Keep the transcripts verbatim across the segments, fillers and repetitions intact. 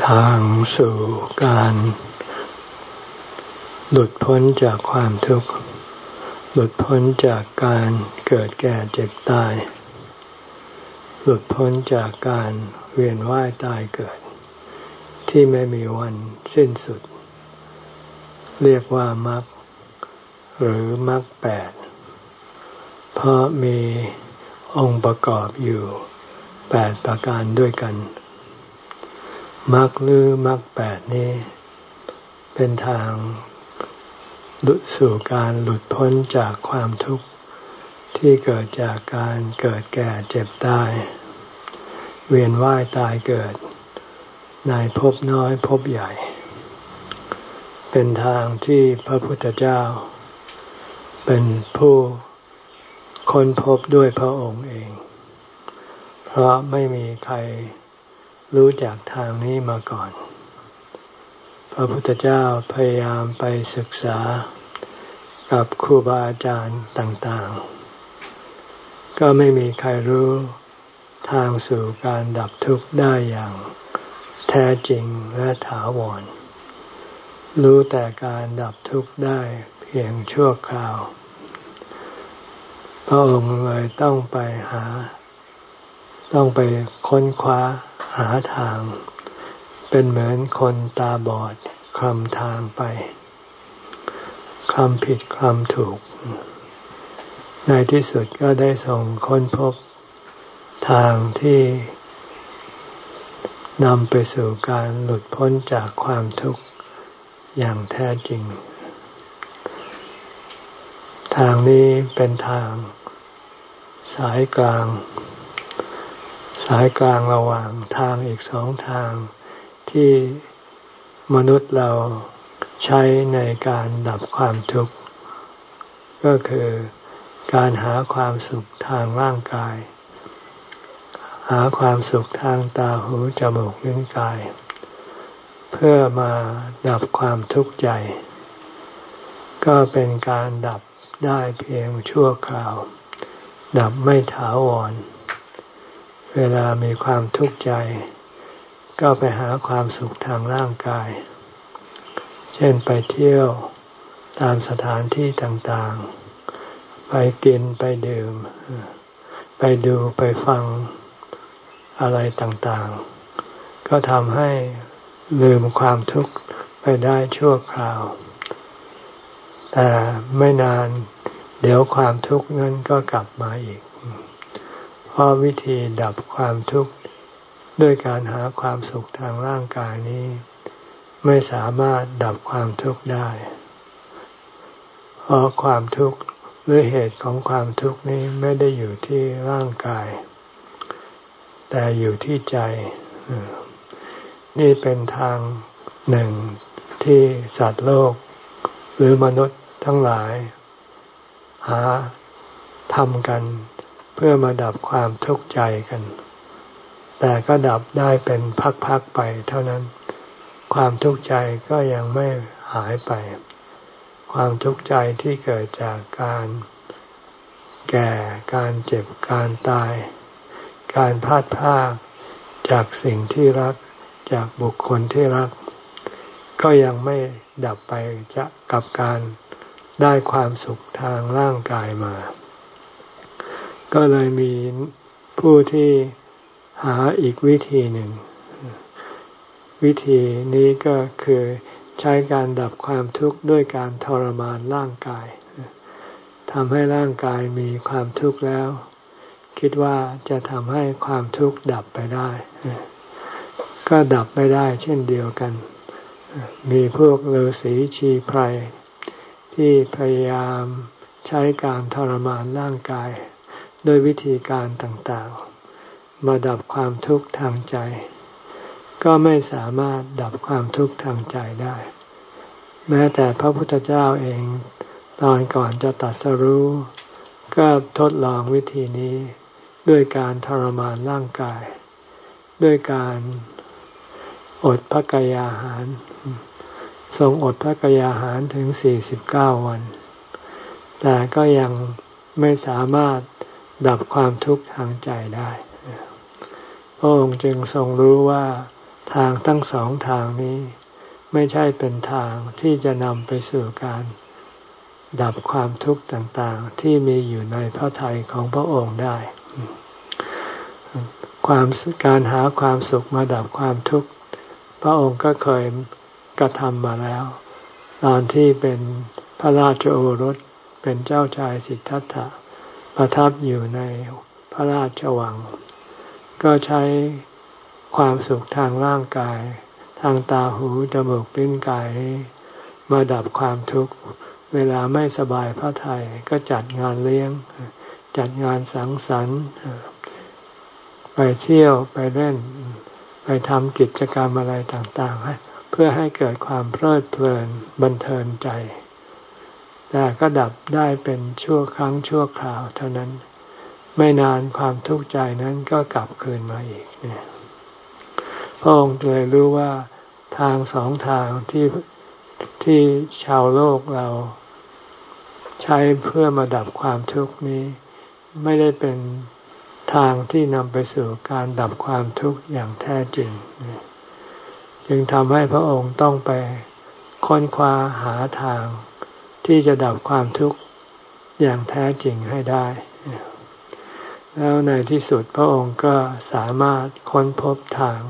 ทางสู่การหลุดพ้นจากความทุกข์หลุดพ้นจากการเกิดแก่เจ็บตายหลุดพ้นจากการเวียนว่ายตายเกิดที่ไม่มีวันสิ้นสุดเรียกว่ามรรคหรือมรรคแปดเพราะมีองค์ประกอบอยู่แปดประการด้วยกันมรรคหรือมรรคแปดนี้เป็นทางสู่การหลุดพ้นจากความทุกข์ที่เกิดจากการเกิดแก่เจ็บตายเวียนว่ายตายเกิดในภพน้อยภพใหญ่เป็นทางที่พระพุทธเจ้าเป็นผู้ค้นพบด้วยพระองค์เองเพราะไม่มีใครรู้จักทางนี้มาก่อนพระพุทธเจ้าพยายามไปศึกษากับครูบาอาจารย์ต่างๆก็ไม่มีใครรู้ทางสู่การดับทุกข์ได้อย่างแท้จริงและถาวรรู้แต่การดับทุกข์ได้เพียงชั่วคราวพระองค์เลยต้องไปหาต้องไปค้นคว้าหาทางเป็นเหมือนคนตาบอดคลำทางไปคลำผิดคลำถูกในที่สุดก็ได้ส่งค้นพบทางที่นำไปสู่การหลุดพ้นจากความทุกข์อย่างแท้จริงทางนี้เป็นทางสายกลางสายกลางระหว่างทางอีกสองทางที่มนุษย์เราใช้ในการดับความทุกข์ก็คือการหาความสุขทางร่างกายหาความสุขทางตาหูจมูกลิ้นกายเพื่อมาดับความทุกข์ใจก็เป็นการดับได้เพียงชั่วคราวดับไม่ถาวรเวลามีความทุกข์ใจก็ไปหาความสุขทางร่างกายเช่นไปเที่ยวตามสถานที่ต่างๆไปกินไปดื่มไปดูไปฟังอะไรต่างๆก็ทำให้ลืมความทุกข์ไปได้ชั่วคราวแต่ไม่นานเดี๋ยวความทุกข์นั้นก็กลับมาอีกเพราะวิธีดับความทุกข์ด้วยการหาความสุขทางร่างกายนี้ไม่สามารถดับความทุกข์ได้เพราะความทุกข์หรือเหตุของความทุกข์นี้ไม่ได้อยู่ที่ร่างกายแต่อยู่ที่ใจนี่เป็นทางหนึ่งที่สัตว์โลกหรือมนุษย์ทั้งหลายหาทำกันเพื่อมาดับความทุกข์ใจกันแต่ก็ดับได้เป็นพักๆไปเท่านั้นความทุกข์ใจก็ยังไม่หายไปความทุกข์ใจที่เกิดจากการแก่การเจ็บการตายการพลาดพลาดจากสิ่งที่รักจากบุคคลที่รักก็ยังไม่ดับไปจากกับการได้ความสุขทางร่างกายมาก็เลยมีผู้ที่หาอีกวิธีหนึ่งวิธีนี้ก็คือใช้การดับความทุกข์ด้วยการทรมานร่างกายทำให้ร่างกายมีความทุกข์แล้วคิดว่าจะทำให้ความทุกข์ดับไปได้ก็ดับไม่ได้เช่นเดียวกันมีพวกฤาษีชีไพรที่พยายามใช้การทรมานร่างกายด้วยวิธีการต่างๆมาดับความทุกข์ทางใจก็ไม่สามารถดับความทุกข์ทางใจได้แม้แต่พระพุทธเจ้าเองตอนก่อนจะตรัสรู้ก็ทดลองวิธีนี้ด้วยการทรมานร่างกายด้วยการอดพระกายอาหารทรงอดพระกายอาหารถึงสี่สิบเก้าวันแต่ก็ยังไม่สามารถดับความทุกข์ทางใจได้พระองค์จึงทรงรู้ว่าทางทั้งสองทางนี้ไม่ใช่เป็นทางที่จะนำไปสู่การดับความทุกข์ต่างๆที่มีอยู่ในพระทัยของพระองค์ได้ความการหาความสุขมาดับความทุกข์พระองค์ก็เคยกระทำมาแล้วตอนที่เป็นพระราชโอรสเป็นเจ้าชายสิทธัตถะประทับอยู่ในพระราชวังก็ใช้ความสุขทางร่างกายทางตาหูจมูกลิ้นกายมาดับความทุกข์เวลาไม่สบายพระทัยก็จัดงานเลี้ยงจัดงานสังสรรค์ไปเที่ยวไปเล่นไปทำกิจกรรมอะไรต่างๆเพื่อให้เกิดความเพลิดเพลินบันเทิงใจแต่ก็ดับได้เป็นชั่วครั้งชั่วคราวเท่านั้นไม่นานความทุกข์ใจนั้นก็กลับคืนมาอีกพระองค์เลยรู้ว่าทางสองทางที่ที่ชาวโลกเราใช้เพื่อมาดับความทุกข์นี้ไม่ได้เป็นทางที่นำไปสู่การดับความทุกข์อย่างแท้จริงจึงทำให้พระองค์ต้องไปค้นคว้าหาทางที่จะดับความทุกข์อย่างแท้จริงให้ได้แล้วในที่สุดพระองค์ก็สามารถค้นพบทาง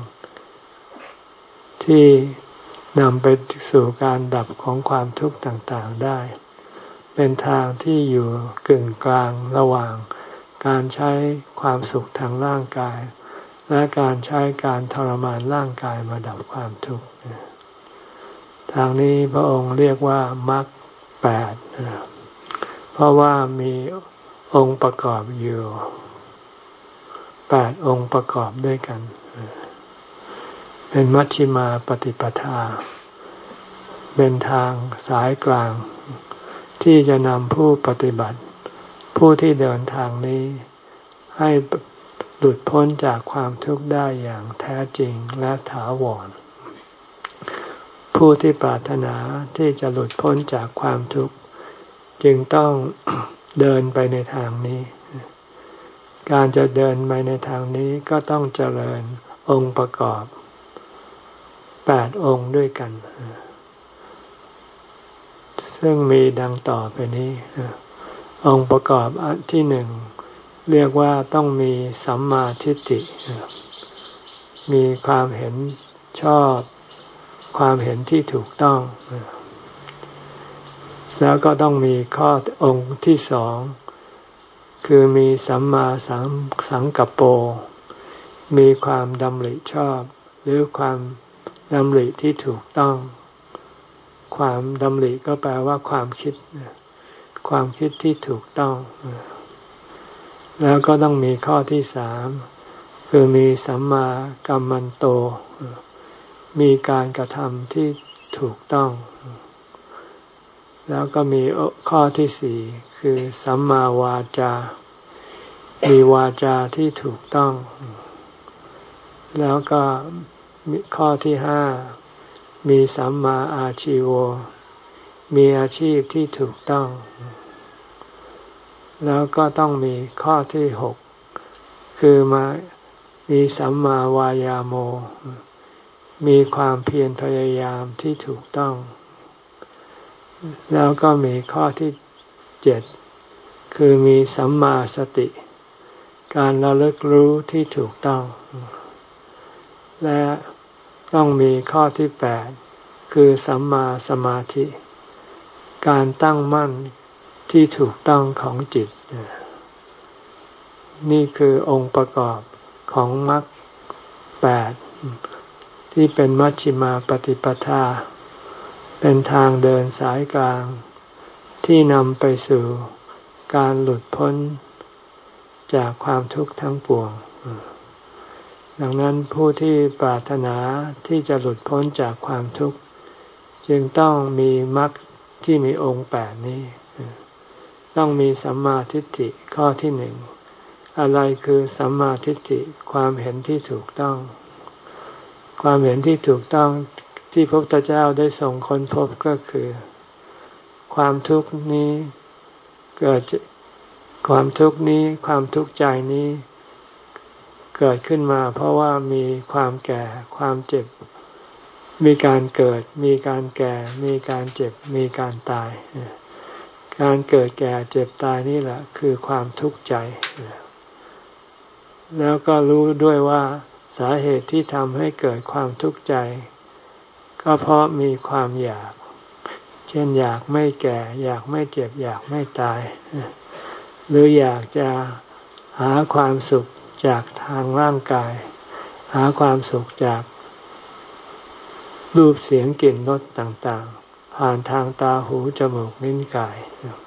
ที่นำไปสู่การดับของความทุกข์ต่างๆได้เป็นทางที่อยู่กึ่งกลางระหว่างการใช้ความสุขทางร่างกายและการใช้การทรมานร่างกายมาดับความทุกข์ทางนี้พระองค์เรียกว่ามรรคแปดเพราะว่ามีองค์ประกอบอยู่แปดองค์ประกอบด้วยกันเป็นมัชฌิมาปฏิปทาเป็นทางสายกลางที่จะนำผู้ปฏิบัติผู้ที่เดินทางนี้ให้หลุดพ้นจากความทุกข์ได้อย่างแท้จริงและถาวรผู้ที่ปรารถนาที่จะหลุดพ้นจากความทุกข์จึงต้องเดินไปในทางนี้การจะเดินไปในทางนี้ก็ต้องเจริญองค์ประกอบแปดองค์ด้วยกันซึ่งมีดังต่อไปนี้องค์ประกอบอันที่หนึ่งเรียกว่าต้องมีสัมมาทิฏฐิมีความเห็นชอบความเห็นที่ถูกต้องแล้วก็ต้องมีข้อองค์ที่สองคือมีสัมมาสังกัปโปมีความดำริชอบหรือความดำริที่ถูกต้องความดำริก็แปลว่าความคิดความคิดที่ถูกต้องแล้วก็ต้องมีข้อที่สามคือมีสัมมากัมมันโตมีการกระทำที่ถูกต้องแล้วก็มีข้อที่สี่คือสัมมาวาจามีวาจาที่ถูกต้องแล้วก็ข้อที่ห้ามีสัมมาอาชีโวมีอาชีพที่ถูกต้องแล้วก็ต้องมีข้อที่หกคือมามีสัมมาวายาโมมีความเพียรพยายามที่ถูกต้องแล้วก็มีข้อที่เจ็ดคือมีสัมมาสติการระลึกรู้ที่ถูกต้องและต้องมีข้อที่แปดคือสัมมาสมาธิการตั้งมั่นที่ถูกต้องของจิตนี่คือองค์ประกอบของมรรคแปดที่เป็นมัชฌิมาปฏิปทาเป็นทางเดินสายกลางที่นำไปสู่การหลุดพ้นจากความทุกข์ทั้งปวงดังนั้นผู้ที่ปรารถนาที่จะหลุดพ้นจากความทุกข์จึงต้องมีมรรคที่มีองค์แปดนี้ต้องมีสัมมาทิฏฐิข้อที่หนึ่งอะไรคือสัมมาทิฏฐิความเห็นที่ถูกต้องความเห็นที่ถูกต้องที่พระพุทธเจ้าได้ทรงค้นพบก็คือความทุกข์นี้เกิดความทุกข์นี้ความทุกข์ใจนี้เกิดขึ้นมาเพราะว่ามีความแก่ความเจ็บมีการเกิดมีการแก่มีการเจ็บมีการตายการเกิดแก่เจ็บตายนี่แหละคือความทุกข์ใจแล้วก็รู้ด้วยว่าสาเหตุที่ทำให้เกิดความทุกข์ใจก็เพราะมีความอยากเช่นอยากไม่แก่อยากไม่เจ็บอยากไม่ตายหรืออยากจะหาความสุขจากทางร่างกายหาความสุขจากรูปเสียงกลิ่นรสต่างๆผ่านทางตาหูจมูกลิ้นกาย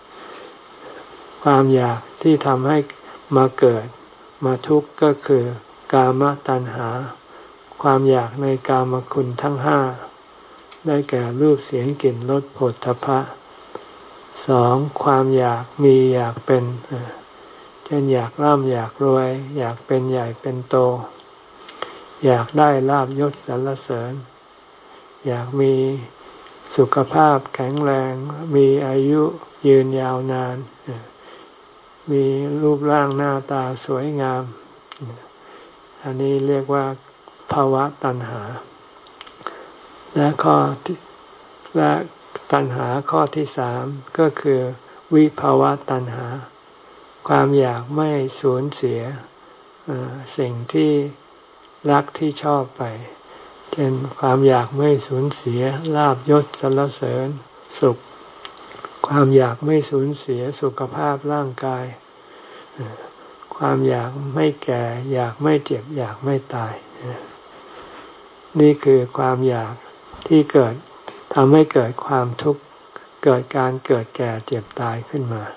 ความอยากที่ทำให้มาเกิดมาทุกข์ก็คือกามตัณหาความอยากในกามคุณทั้งห้าได้แก่รูปเสียงกลิ่นรสโผฏฐัพพะสองความอยากมีอยากเป็นเช่นอยากร่ำอยากรวยอยากเป็นใหญ่เป็นโตอยากได้ลาภยศสรรเสริญอยากมีสุขภาพแข็งแรงมีอายุยืนยาวนานมีรูปร่างหน้าตาสวยงามอันนี้เรียกว่าภาวะตัณหาและข้อและตัณหาข้อที่สามก็คือวิภาวะตัณหาความอยากไม่สูญเสียสิ่งที่รักที่ชอบไปเช่นความอยากไม่สูญเสียลาภยศสรรเสริญสุขความอยากไม่สูญเสียสุขภาพร่างกายความอยากไม่แก่อยากไม่เจ็บอยากไม่ตายนี่คือความอยากที่เกิดทำให้เกิดความทุกข์เกิดการเกิดแก่เจ็บตายขึ้นมา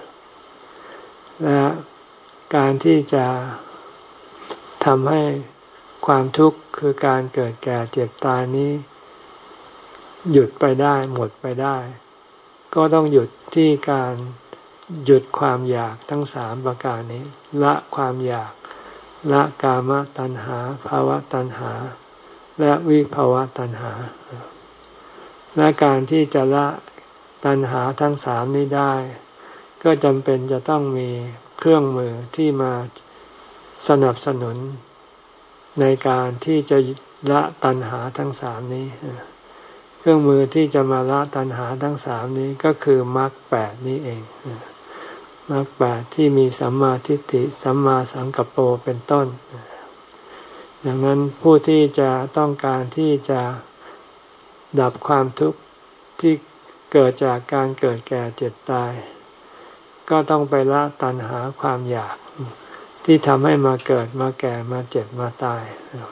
และการที่จะทำให้ความทุกข์คือการเกิดแก่เจ็บตายนี้หยุดไปได้หมดไปได้ก็ต้องหยุดที่การหยุดความอยากทั้งสามประการนี้ละความอยากละกามตัณหาภาวะตัณหาและวิภาวะตัณหาและการที่จะละตัณหาทั้งสามนี้ได้ก็จำเป็นจะต้องมีเครื่องมือที่มาสนับสนุนในการที่จะละตัณหาทั้งสามนี้เครื่องมือที่จะมาละตัณหาทั้งสามนี้ก็คือมรรคแปดนี้เองมรรคแปดที่มีสัมมาทิฏฐิสัมมาสังกัปโปเป็นต้นดังนั้นผู้ที่จะต้องการที่จะดับความทุกข์ที่เกิดจากการเกิดแก่เจ็บตายก็ต้องไปละตัณหาความอยากที่ทำให้มาเกิดมาแก่มาเจ็บมาตาย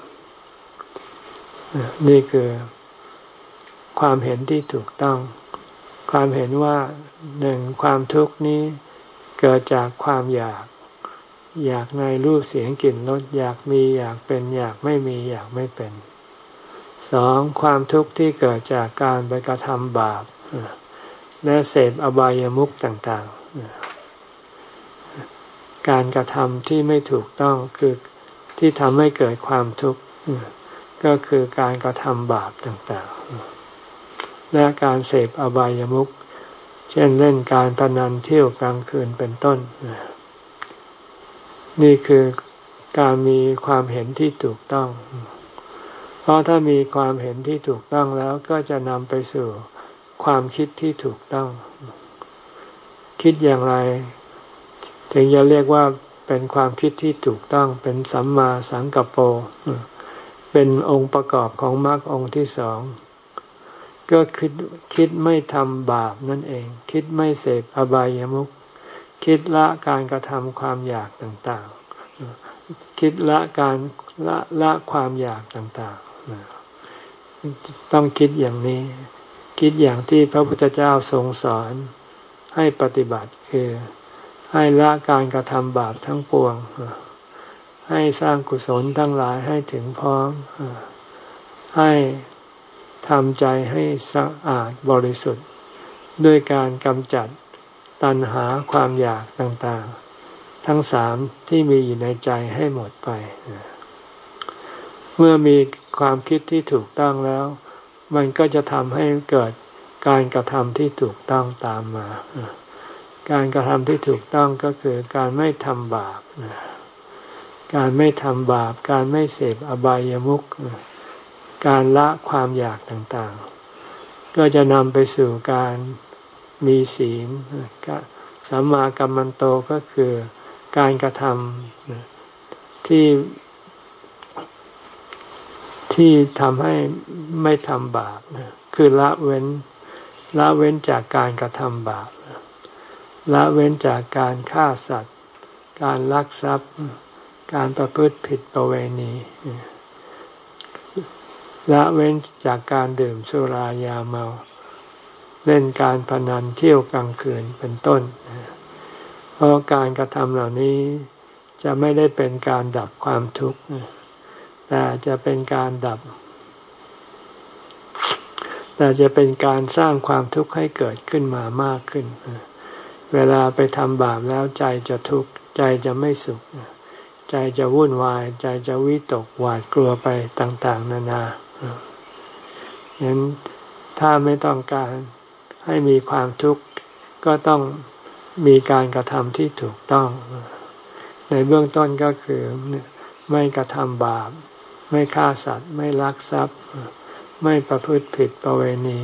นี่คือความเห็นที่ถูกต้องความเห็นว่าหนึ่งความทุกข์นี้เกิดจากความอยากอยากในรูปเสียงกลิ่นรสอยากมีอยากเป็นอยากไม่มีอยากไม่เป็นสองความทุกข์ที่เกิดจากการไปกระทำบาปและเสพอบายามุขต่างๆการกระทำที่ไม่ถูกต้องคือที่ทำให้เกิดความทุกข์ก็คือการกระทำบาปต่างๆและการเสพอบายามุขเช่นเล่นการพนันเที่ยวกลางคืนเป็นต้นนี่คือการมีความเห็นที่ถูกต้องเพราะถ้ามีความเห็นที่ถูกต้องแล้วก็จะนำไปสู่ความคิดที่ถูกต้องคิดอย่างไรถึงจะเรียกว่าเป็นความคิดที่ถูกต้องเป็นสัมมาสังกัปโปเป็นองค์ประกอบของมรรคองค์ที่สองก็คิดคิดไม่ทำบาปนั่นเองคิดไม่เสพอบายามุขคิดละการกระทำความอยากต่างๆคิดละการละละความอยากต่างๆต้องคิดอย่างนี้คิดอย่างที่พระพุทธเจ้าทรงสอนให้ปฏิบัติคือให้ละการกระทำบาปทั้งปวงให้สร้างกุศลทั้งหลายให้ถึงพร้อมให้ทำใจให้สะอาดบริสุทธิ์ด้วยการกำจัดตัณหาความอยากต่างๆทั้งสามที่มีอยู่ในใจให้หมดไปเมื่อมีความคิดที่ถูกต้องแล้วมันก็จะทำให้เกิดการกระทำที่ถูกต้องตามมาการกระทำที่ถูกต้องก็คือการไม่ทำบาปการไม่ทำบาปการไม่เสพอบายามุขการละความอยากต่างๆก็จะนำไปสู่การมีศีลสัมมากัมมันโตก็คือการกระทำที่ที่ทำให้ไม่ทำบาปคือละเว้นละเว้นจากการกระทำบาปละเว้นจากการฆ่าสัตว์การลักทรัพย์การประพฤติผิดประเวณีละเว้นจากการดื่มสุรายาเมาเล่นการพนันเที่ยวกลางคืนเป็นต้นเพราะการกระทำเหล่านี้จะไม่ได้เป็นการดับความทุกข์แต่จะเป็นการดับแต่จะเป็นการสร้างความทุกข์ให้เกิดขึ้นมามากขึ้นเวลาไปทำบาปแล้วใจจะทุกข์ใจจะไม่สุขใจจะวุ่นวายใจจะวิตกหวาดกลัวไปต่างๆนานาฉะนั้นถ้าไม่ต้องการให้มีความทุกข์ก็ต้องมีการกระทำที่ถูกต้องในเบื้องต้นก็คือไม่กระทำบาปไม่ฆ่าสัตว์ไม่ลักทรัพย์ไม่ประพฤติผิดประเวณี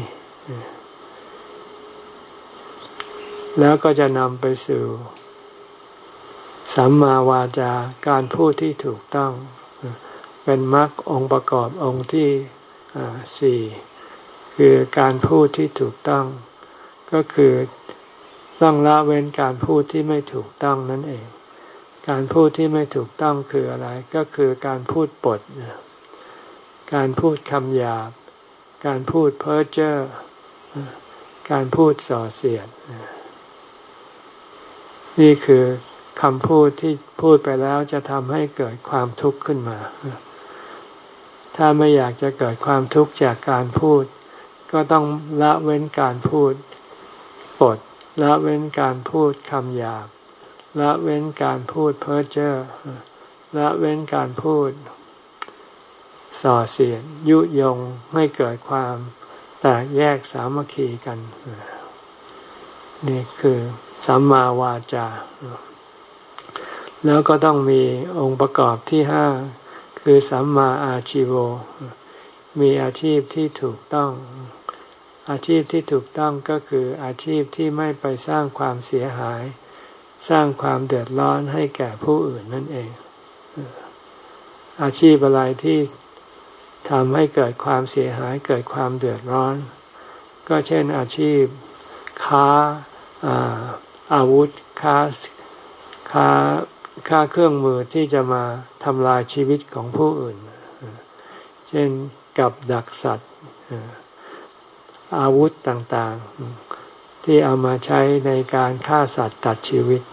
แล้วก็จะนำไปสู่สัมมาวาจาการพูดที่ถูกต้องเป็นมรรคองค์ประกอบองค์ที่สี่คือการพูดที่ถูกต้องก็คือต้องละเว้นการพูดที่ไม่ถูกต้องนั่นเองการพูดที่ไม่ถูกต้องคืออะไรก็คือการพูดปดการพูดคำหยาบการพูดเพ้อเจ้อการพูดส่อเสียดนี่คือคำพูดที่พูดไปแล้วจะทำให้เกิดความทุกข์ขึ้นมาถ้าไม่อยากจะเกิดความทุกข์จากการพูดก็ต้องละเว้นการพูดปดละเว้นการพูดคำหยาบละเว้นการพูดเพ้อเจ้อละเว้นการพูดส่อเสียดยุยงให้เกิดความแตกแยกสามัคคีกันนี่คือสัมมาวาจาแล้วก็ต้องมีองค์ประกอบที่ห้าคือสัมมาอาชีโวมีอาชีพที่ถูกต้องอาชีพที่ถูกต้องก็คืออาชีพที่ไม่ไปสร้างความเสียหายสร้างความเดือดร้อนให้แก่ผู้อื่นนั่นเองอาชีพอะไรที่ทำให้เกิดความเสียหายเกิดความเดือดร้อนก็เช่นอาชีพค้าอาอาวุธค้าค้าค้าเครื่องมือที่จะมาทำลายชีวิตของผู้อื่นเช่นกับดักสัตว์อาวุธต่างๆที่เอามาใช้ในการฆ่าสัตว์ตัดชีวิต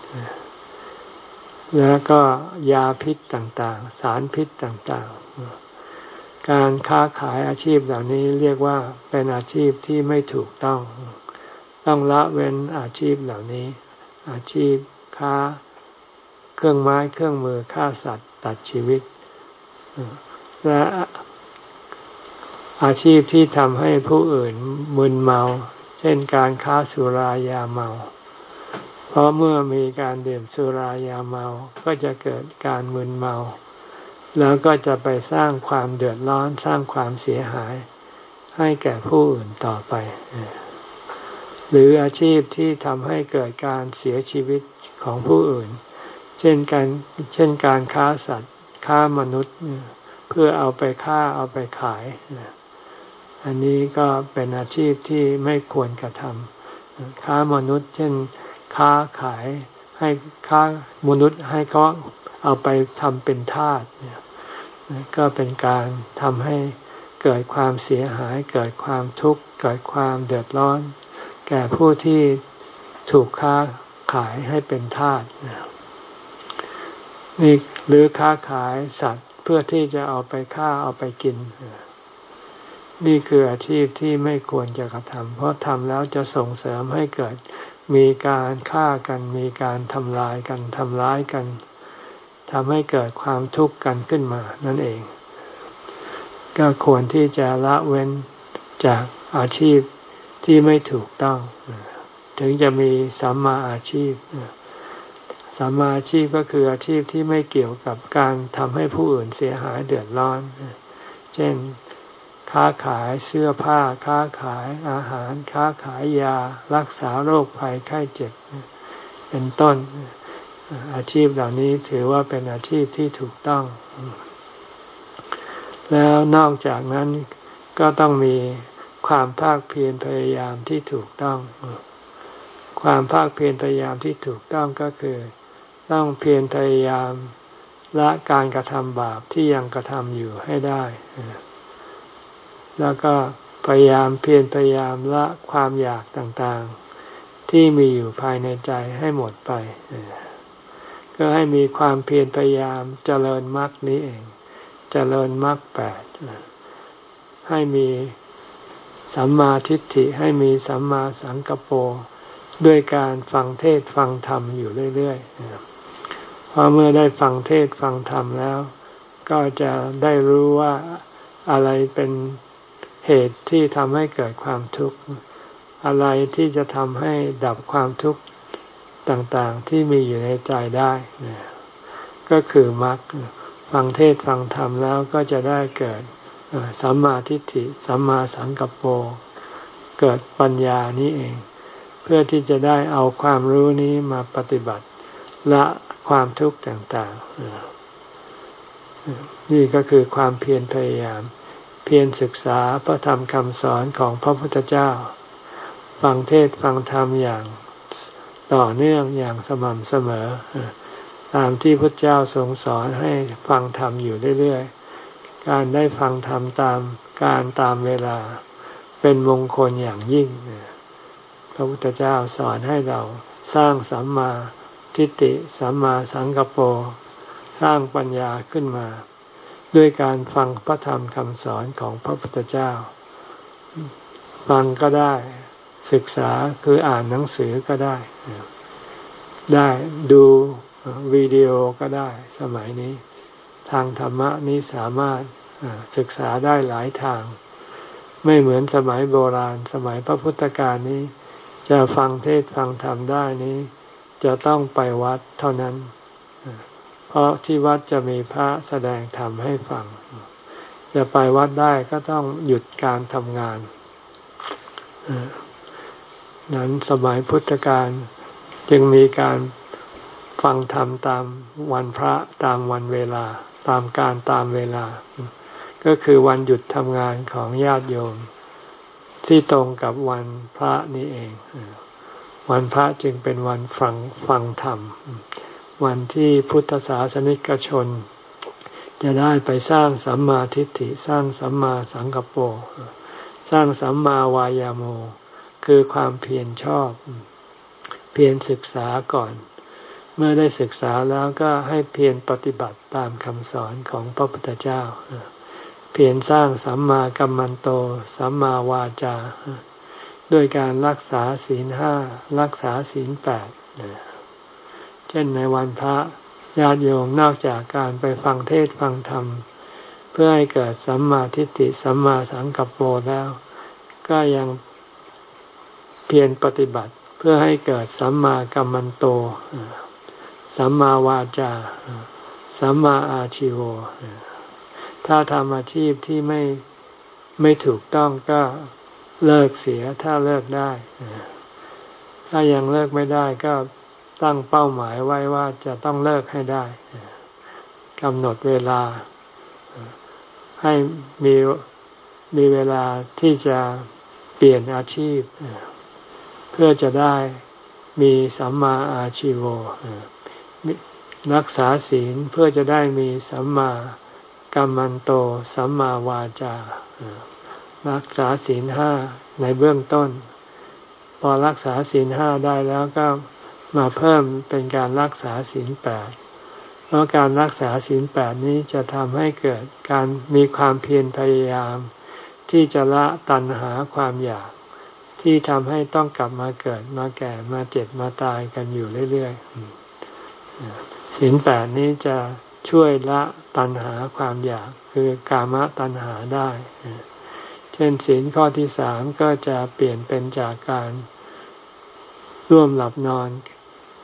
แล้วก็ยาพิษต่างๆสารพิษต่างๆการค้าขายอาชีพเหล่านี้เรียกว่าเป็นอาชีพที่ไม่ถูกต้องต้องละเว้นอาชีพเหล่านี้อาชีพค้าเครื่องไม้เครื่องมือฆ่าสัตว์ตัดชีวิตและอาชีพที่ทำให้ผู้อื่นมึนเมาเช่นการค้าสุรายาเมาเพราะเมื่อมีการดื่มสุรายาเมาก็จะเกิดการมึนเมาแล้วก็จะไปสร้างความเดือดร้อนสร้างความเสียหายให้แก่ผู้อื่นต่อไปหรืออาชีพที่ทำให้เกิดการเสียชีวิตของผู้อื่นเช่นการเช่นการค้าสัตว์ค้ามนุษย์เพื่อเอาไปฆ่าเอาไปขายอันนี้ก็เป็นอาชีพที่ไม่ควรกระทำค้ามนุษย์เช่นค้าขายให้ค้ามนุษย์ให้เขาเอาไปทำเป็นทาสเนี่ยก็เป็นการทำให้เกิดความเสียหายเกิดความทุกข์เกิดความเดือดร้อนแก่ผู้ที่ถูกค้าขายให้เป็นทาสนี่หรือค้าขายสัตว์เพื่อที่จะเอาไปฆ่าเอาไปกินนี่คืออาชีพที่ไม่ควรจะกระทำเพราะทำแล้วจะส่งเสริมให้เกิดมีการฆ่ากันมีการทำลายกันทำร้ายกันทำให้เกิดความทุกข์กันขึ้นมานั่นเองก็ควรที่จะละเว้นจากอาชีพที่ไม่ถูกต้องถึงจะมีสัมมาอาชีพสัมมาอาชีพก็คืออาชีพที่ไม่เกี่ยวกับการทำให้ผู้อื่นเสียหายเดือดร้อนเช่นค้าขายเสื้อผ้าค้าขายอาหารค้าขายยารักษาโรคภัยไข้เจ็บเป็นต้นอาชีพเหล่านี้ถือว่าเป็นอาชีพที่ถูกต้องแล้วนอกจากนั้นก็ต้องมีความภาคเพียรพยายามที่ถูกต้องความภาคเพียรพยายามที่ถูกต้องก็คือต้องเพียรพยายามละการกระทำบาปที่ยังกระทำอยู่ให้ได้แล้วก็พยายามเพียรพยายามละความอยากต่างๆที่มีอยู่ภายในใจให้หมดไปก็ให้มีความเพียรพยายามเจริญมรรคนี้เองเจริญมรรคแปดให้มีสัมมาทิฏฐิให้มีสัมมาสังกัปโปด้วยการฟังเทศฟังธรรมอยู่เรื่อยๆพอเมื่อได้ฟังเทศฟังธรรมแล้วก็จะได้รู้ว่าอะไรเป็นเหตุที่ทำให้เกิดความทุกข์อะไรที่จะทำให้ดับความทุกข์ต่างๆที่มีอยู่ในใจได้ก็คือมรรคฟังเทศฟังธรรมแล้วก็จะได้เกิดสัมมาทิฏฐิสัมมาสังกัปโปเกิดปัญญานี้เองเพื่อที่จะได้เอาความรู้นี้มาปฏิบัติละความทุกข์ต่างๆนี่ก็คือความเพียรพยายามเพียรศึกษาพระธรรมคำสอนของพระพุทธเจ้าฟังเทศฟังธรรมอย่างต่อเนื่องอย่างสม่ำเสมอตามที่พระเจ้าทรงสอนให้ฟังธรรมอยู่เรื่อยๆการได้ฟังธรรมตามการตามเวลาเป็นมงคลอย่างยิ่งพระพุทธเจ้าสอนให้เราสร้างสัมมาทิฏฐิสัมมาสังกัปโปสร้างปัญญาขึ้นมาด้วยการฟังพระธรรมคำสอนของพระพุทธเจ้าฟังก็ได้ศึกษาคืออ่านหนังสือก็ได้ได้ดูวิดีโอก็ได้สมัยนี้ทางธรรมะนี้สามารถศึกษาได้หลายทางไม่เหมือนสมัยโบราณสมัยพระพุทธกาลนี้จะฟังเทศฟังธรรมได้นี้จะต้องไปวัดเท่านั้นเพราะที่วัดจะมีพระแสดงธรรมให้ฟังจะไปวัดได้ก็ต้องหยุดการทำงานนั้นสมัยพุทธกาลจึงมีการฟังธรรมตามวันพระตามวันเวลาตามการตามเวลาก็คือวันหยุดทำงานของญาติโยมที่ตรงกับวันพระนี้เองวันพระจึงเป็นวันฟังฟังธรรมวันที่พุทธศาสนิกชนจะได้ไปสร้างสัมมาทิฏฐิสร้างสัมมาสังกัปโปสร้างสัมมาวายาโมคือความเพียรชอบเพียรศึกษาก่อนเมื่อได้ศึกษาแล้วก็ให้เพียรปฏิบัติตามคำสอนของพระพุทธเจ้าเพียรสร้างสัมมากัมมันโตสัมมาวาจาด้วยการรักษาศีลห้ารักษาศีลแปดเช่นในวันพระญาติโยมนอกจากการไปฟังเทศฟังธรรมเพื่อให้เกิดสัมมาทิฏฐิสัมมาสังกัปโปแล้วก็ยังเพียรปฏิบัติเพื่อให้เกิดสัมมากัมมันโตสัมมาวาจาสัมมาอาชีโวถ้าทำอาชีพที่ไม่ไม่ถูกต้องก็เลิกเสียถ้าเลิกได้ถ้ายังเลิกไม่ได้ก็ตั้งเป้าหมายไว้ว่าจะต้องเลิกให้ได้กำหนดเวลาให้มีมีเวลาที่จะเปลี่ยนอาชีพเพื่อจะได้มีสัมมาอาชีโวรักษาศีลเพื่อจะได้มีสัมมากัมมันโตสัมมาวาจารักษาศีลห้าในเบื้องต้นพอรักษาศีลห้าได้แล้วก็มาเพิ่มเป็นการรักษาศีลแปดเพราะการรักษาศีลแปดนี้จะทำให้เกิดการมีความเพียรพยายามที่จะละตัณหาความอยากที่ทำให้ต้องกลับมาเกิดมาแก่มาเจ็บมาตายกันอยู่เรื่อยๆศีลแปดนี้จะช่วยละตัณหาความอยากคือกามตัณหาได้เช่นศีลข้อที่สามก็จะเปลี่ยนเป็นจากการร่วมหลับนอน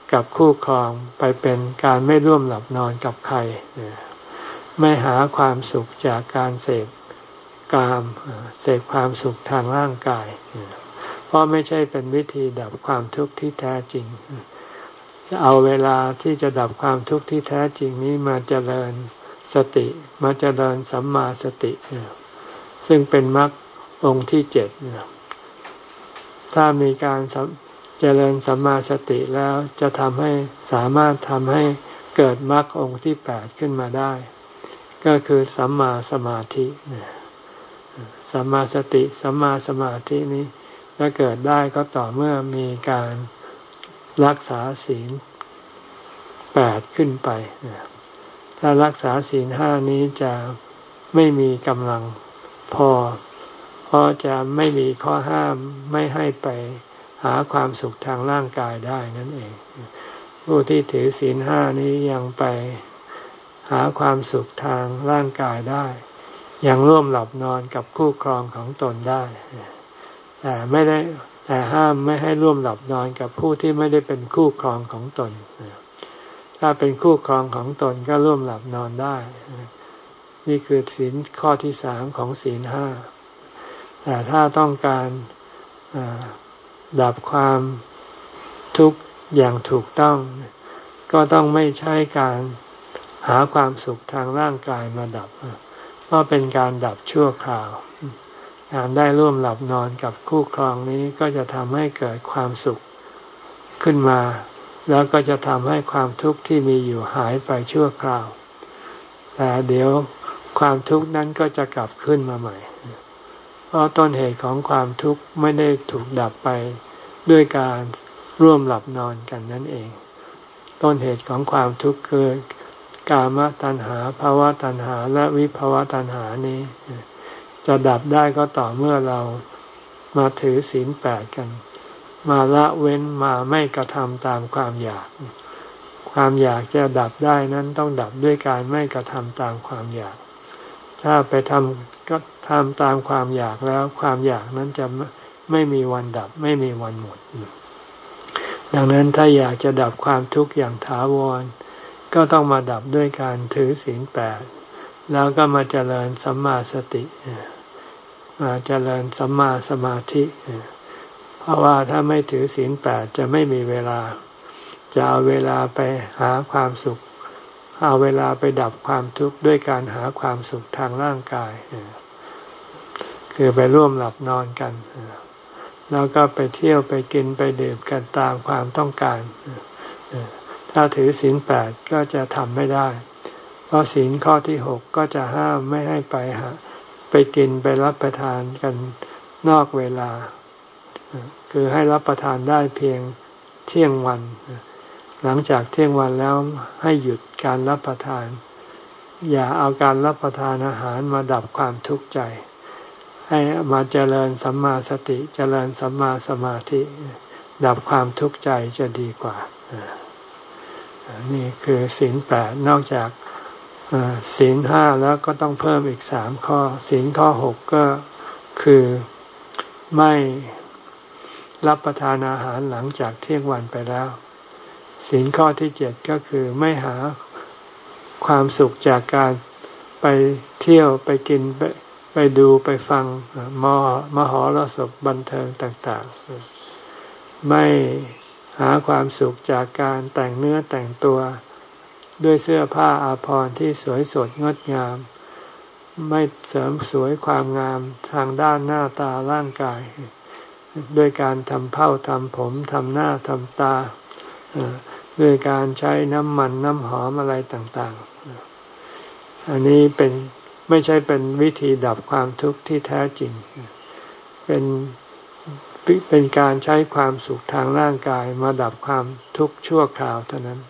กับคู่ครองไปเป็นการไม่ร่วมหลับนอนกับใครไม่หาความสุขจากการเสพกามเสพความสุขทางร่างกายเพราะไม่ใช่เป็นวิธีดับความทุกข์ที่แท้จริงจะเอาเวลาที่จะดับความทุกข์ที่แท้จริงนี้มาเจริญสติมาเจริญสัมมาสติซึ่งเป็นมรรคองค์ที่เจ็ดถ้ามีการเจริญสัมมาสติแล้วจะทำให้สามารถทำให้เกิดมรรคองค์ที่แปดขึ้นมาได้ก็คือสัมมาสมาธิสัมมาสติสัมมาสมาธินี้จะเกิดได้ก็ต่อเมื่อมีการรักษาศีลแปดขึ้นไปถ้ารักษาศีลห้านี้จะไม่มีกำลังพอเพราะจะไม่มีข้อห้ามไม่ให้ไปหาความสุขทางร่างกายได้นั่นเองผู้ที่ถือศีลห้านี้ยังไปหาความสุขทางร่างกายได้ยังร่วมหลับนอนกับคู่ครองของตนได้แต่ไม่ได้แต่ห้ามไม่ให้ร่วมหลับนอนกับผู้ที่ไม่ได้เป็นคู่ครองของตนถ้าเป็นคู่ครองของตนก็ร่วมหลับนอนได้นี่คือศีลข้อที่สามของศีลห้าแต่ถ้าต้องการดับความทุกข์อย่างถูกต้องก็ต้องไม่ใช่การหาความสุขทางร่างกายมาดับเพราะเป็นการดับชั่วคราวการได้ร่วมหลับนอนกับคู่ครองนี้ก็จะทำให้เกิดความสุขขึ้นมาแล้วก็จะทำให้ความทุกข์ที่มีอยู่หายไปชั่วคราวแต่เดี๋ยวความทุกข์นั้นก็จะกลับขึ้นมาใหม่เพราะต้นเหตุของความทุกข์ไม่ได้ถูกดับไปด้วยการร่วมหลับนอนกันนั่นเองต้นเหตุของความทุกข์คือกามตัณหาภวตัณหาและวิภวตัณหานี้จะดับได้ก็ต่อเมื่อเรามาถือศีลแปดกันมาละเว้นมาไม่กระทำตามความอยากความอยากจะดับได้นั้นต้องดับด้วยการไม่กระทำตามความอยากถ้าไปทำก็ทำตามความอยากแล้วความอยากนั้นจะไม่มีวันดับไม่มีวันหมดดังนั้นถ้าอยากจะดับความทุกข์อย่างถาวรก็ต้องมาดับด้วยการถือศีลแปดแล้วก็มาเจริญสัมมาสติมาเจริญสัมมาสมาธิเพราะว่าถ้าไม่ถือศีลแปดจะไม่มีเวลาจะเอาเวลาไปหาความสุขเอาเวลาไปดับความทุกข์ด้วยการหาความสุขทางร่างกายคือไปร่วมหลับนอนกันแล้วก็ไปเที่ยวไปกินไปดื่มกันตามความต้องการถ้าถือศีลแปดก็จะทำไม่ได้เพราะศีลข้อที่หกก็จะห้ามไม่ให้ไปหาไปกินไปรับประทานกันนอกเวลาคือให้รับประทานได้เพียงเที่ยงวันหลังจากเที่ยงวันแล้วให้หยุดการรับประทานอย่าเอาการรับประทานอาหารมาดับความทุกข์ใจให้มาเจริญสัมมาสติเจริญสัมมาสมาธิดับความทุกข์ใจจะดีกว่านี่คือศีลแปดนอกจากศีลห้าแล้วก็ต้องเพิ่มอีกสามข้อศีลข้อหกก็คือไม่รับประทานอาหารหลังจากเที่ยงวันไปแล้วศีลข้อที่เจ็ดก็คือไม่หาความสุขจากการไปเที่ยวไปกินไปไปดูไปฟังมอมหรสพบันเทิงต่างๆไม่หาความสุขจากการแต่งเนื้อแต่งตัวด้วยเสื้อผ้าอาภรณ์ที่สวยสดงดงามไม่เสริมสวยความงามทางด้านหน้าตาร่างกายด้วยการทำเผ้าทำผมทำหน้าทำตาด้วยการใช้น้ำมันน้ำหอมอะไรต่างๆอันนี้เป็นไม่ใช่เป็นวิธีดับความทุกข์ที่แท้จริงเป็นเป็นการใช้ความสุขทางร่างกายมาดับความทุกข์ชั่วคราวเท่านั้น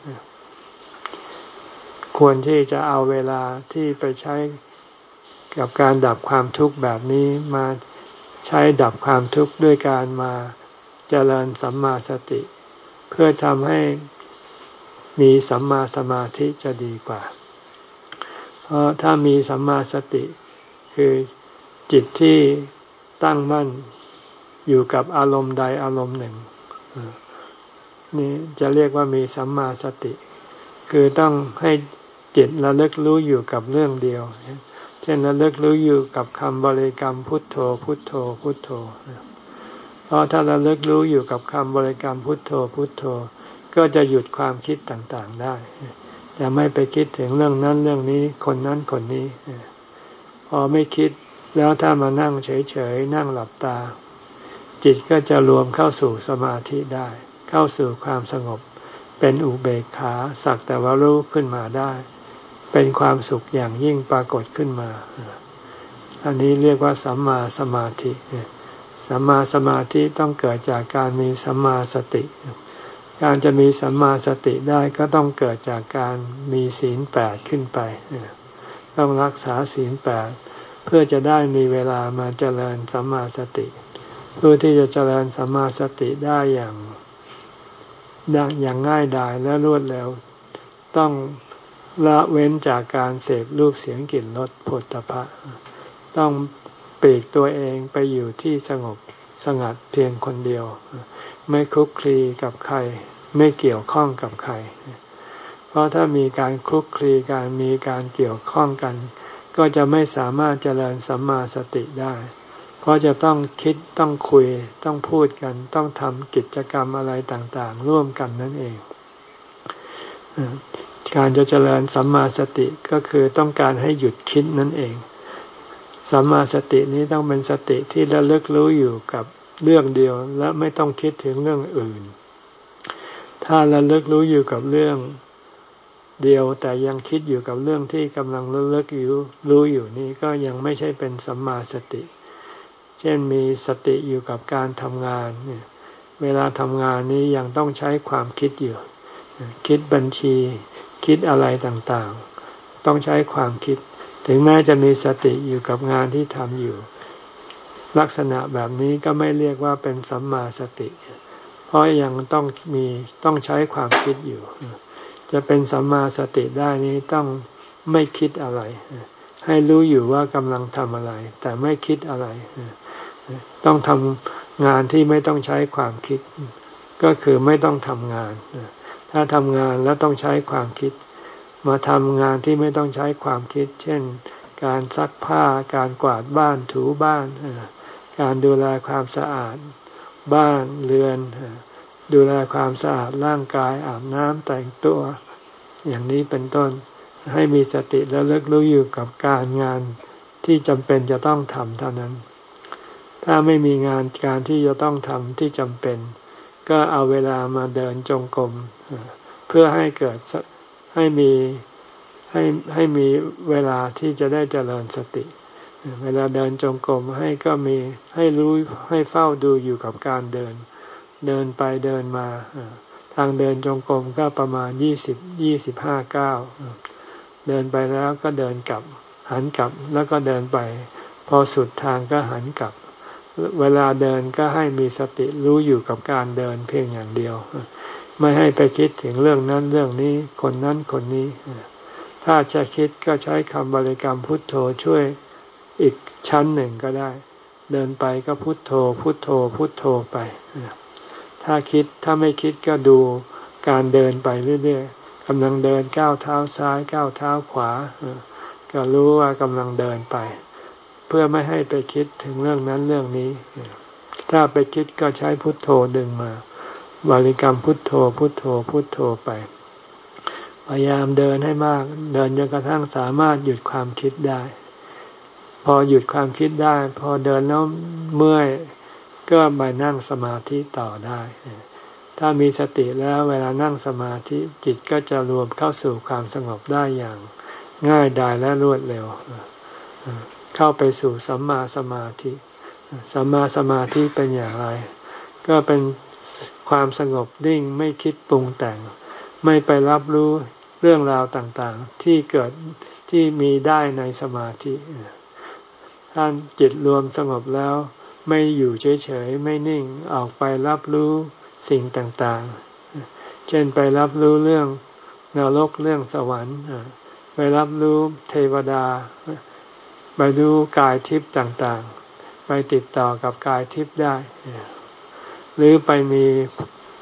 ควรที่จะเอาเวลาที่ไปใช้กับการดับความทุกข์แบบนี้มาใช้ดับความทุกข์ด้วยการมาเจริญสัมมาสติเพื่อทำให้มีสัมมาสมาธิจะดีกว่าเพราะถ้ามีสัมมาสติคือจิตที่ตั้งมั่นอยู่กับอารมณ์ใดอารมณ์หนึ่งนี่จะเรียกว่ามีสัมมาสติคือต้องให้จิตระลึกรู้อยู่กับเรื่องเดียวเช่นระลึกรู้อยู่กับคำบริกรรมพุทโธพุทโธพุทโธเพราะถ้าระลึกรู้อยู่กับคำบริกรรมพุทโธพุทโธก็จะหยุดความคิดต่างๆได้จะไม่ไปคิดถึงเรื่องนั้นเรื่องนี้คนนั้นคนนี้พอไม่คิดแล้วถ้ามานั่งเฉยๆนั่งหลับตาจิตก็จะรวมเข้าสู่สมาธิได้เข้าสู่ความสงบเป็นอุเบกขาสักแต่ว่ารู้ขึ้นมาได้เป็นความสุขอย่างยิ่งปรากฏขึ้นมาอันนี้เรียกว่าสัมมาสมาธิสัมมาสมาธิต้องเกิดจากการมีสัมมาสติการจะมีสัมมาสติได้ก็ต้องเกิดจากการมีศีลแปดขึ้นไปต้องรักษาศีลแปดเพื่อจะได้มีเวลามาเจริญสัมมาสติเพื่อที่จะเจริญสัมมาสติได้อย่างอย่างง่ายดายและรวดเร็วต้องละเว้นจากการเสพรูปเสียงกลิ่นรสโผฏฐัพพะต้องปลีกตัวเองไปอยู่ที่สงบสงัดเพียงคนเดียวไม่คลุกคลีกับใครไม่เกี่ยวข้องกับใครเพราะถ้ามีการคลุกคลีการมีการเกี่ยวข้องกันก็จะไม่สามารถเจริญสัมมาสติได้เพราะจะต้องคิดต้องคุยต้องพูดกันต้องทำกิจกรรมอะไรต่างๆร่วมกันนั่นเองการจะเจริญสัมมาสติก็คือต้องการให้หยุดคิดนั่นเองสัมมาสตินี้ต้องเป็นสติที่ระลึกรู้อยู่กับเรื่องเดียวและไม่ต้องคิดถึงเรื่องอื่นถ้าระลึกรู้อยู่กับเรื่องเดียวแต่ยังคิดอยู่กับเรื่องที่กำลังระลึกอยู่รู้อยู่นี่ก็ยังไม่ใช่เป็นสัมมาสติเช่นมีสติอยู่กับการทำงานเนี่ยเวลาทำงานนี้ยังต้องใช้ความคิดอยู่คิดบัญชีคิดอะไรต่างๆต้องใช้ความคิดถึงแม้จะมีสติอยู่กับงานที่ทำอยู่ลักษณะแบบนี้ก็ไม่เรียกว่าเป็นสัมมาสติเพราะยังต้องมีต้องใช้ความคิดอยู่จะเป็นสัมมาสติได้นี้ต้องไม่คิดอะไรให้รู้อยู่ว่ากำลังทำอะไรแต่ไม่คิดอะไรต้องทำงานที่ไม่ต้องใช้ความคิดก็คือไม่ต้องทำงานถ้าทำงานแล้วต้องใช้ความคิดมาทำงานที่ไม่ต้องใช้ความคิดเช่นการซักผ้าการกวาดบ้านถูบ้านการดูแลความสะอาดบ้านเรือนดูแลความสะอาดร่างกายอาบน้ำแต่งตัวอย่างนี้เป็นต้นให้มีสติและระลึกรู้อยู่กับการงานที่จำเป็นจะต้องทำเท่านั้นถ้าไม่มีงานการที่จะต้องทำที่จำเป็นก็เอาเวลามาเดินจงกรมเพื่อให้เกิดให้มีให้ให้มีเวลาที่จะได้เจริญสติเวลาเดินจงกรมให้ก็มีให้รู้ให้เฝ้าดูอยู่กับการเดินเดินไปเดินมาทางเดินจงกรมก็ประมาณยี่สิบยี่สิบห้าก้าวเดินไปแล้วก็เดินกลับหันกลับแล้วก็เดินไปพอสุดทางก็หันกลับเวลาเดินก็ให้มีสติรู้อยู่กับการเดินเพียงอย่างเดียวไม่ให้ไปคิดถึงเรื่องนั้นเรื่องนี้คนนั้นคนนี้ถ้าจะคิดก็ใช้คำบริกรรมพุทโธช่วยอีกชั้นหนึ่งก็ได้เดินไปก็พุทโธพุทโธพุทโธไปถ้าคิดถ้าไม่คิดก็ดูการเดินไปเรื่อยๆกำลังเดินก้าวเท้าซ้ายก้าวเท้าขวาก็รู้ว่ากำลังเดินไปเพื่อไม่ให้ไปคิดถึงเรื่องนั้นเรื่องนี้ถ้าไปคิดก็ใช้พุทโธดึงมาบริกรรมพุทโธพุทโธพุทโธไปพยายามเดินให้มากเดินจนกระทั่งสามารถหยุดความคิดได้พอหยุดความคิดได้พอเดินแล้วเมื่อยก็ไปนั่งสมาธิต่อได้ถ้ามีสติแล้วเวลานั่งสมาธิจิตก็จะรวมเข้าสู่ความสงบได้อย่างง่ายดายและรวดเร็วเข้าไปสู่สัมมาสมาธิสัมมาสมาธิเป็นอย่างไรก็เป็นความสงบนิ่งไม่คิดปรุงแต่งไม่ไปรับรู้เรื่องราวต่างๆที่เกิดที่มีได้ในสมาธิท่านจิตรวมสงบแล้วไม่อยู่เฉยๆไม่นิ่งออกไปรับรู้สิ่งต่างๆเช่นไปรับรู้เรื่องนรกเรื่องสวรรค์ไปรับรู้เทวดาไปดูกายทิพย์ต่างๆไปติดต่อกับกายทิพย์ได้หรือไปมี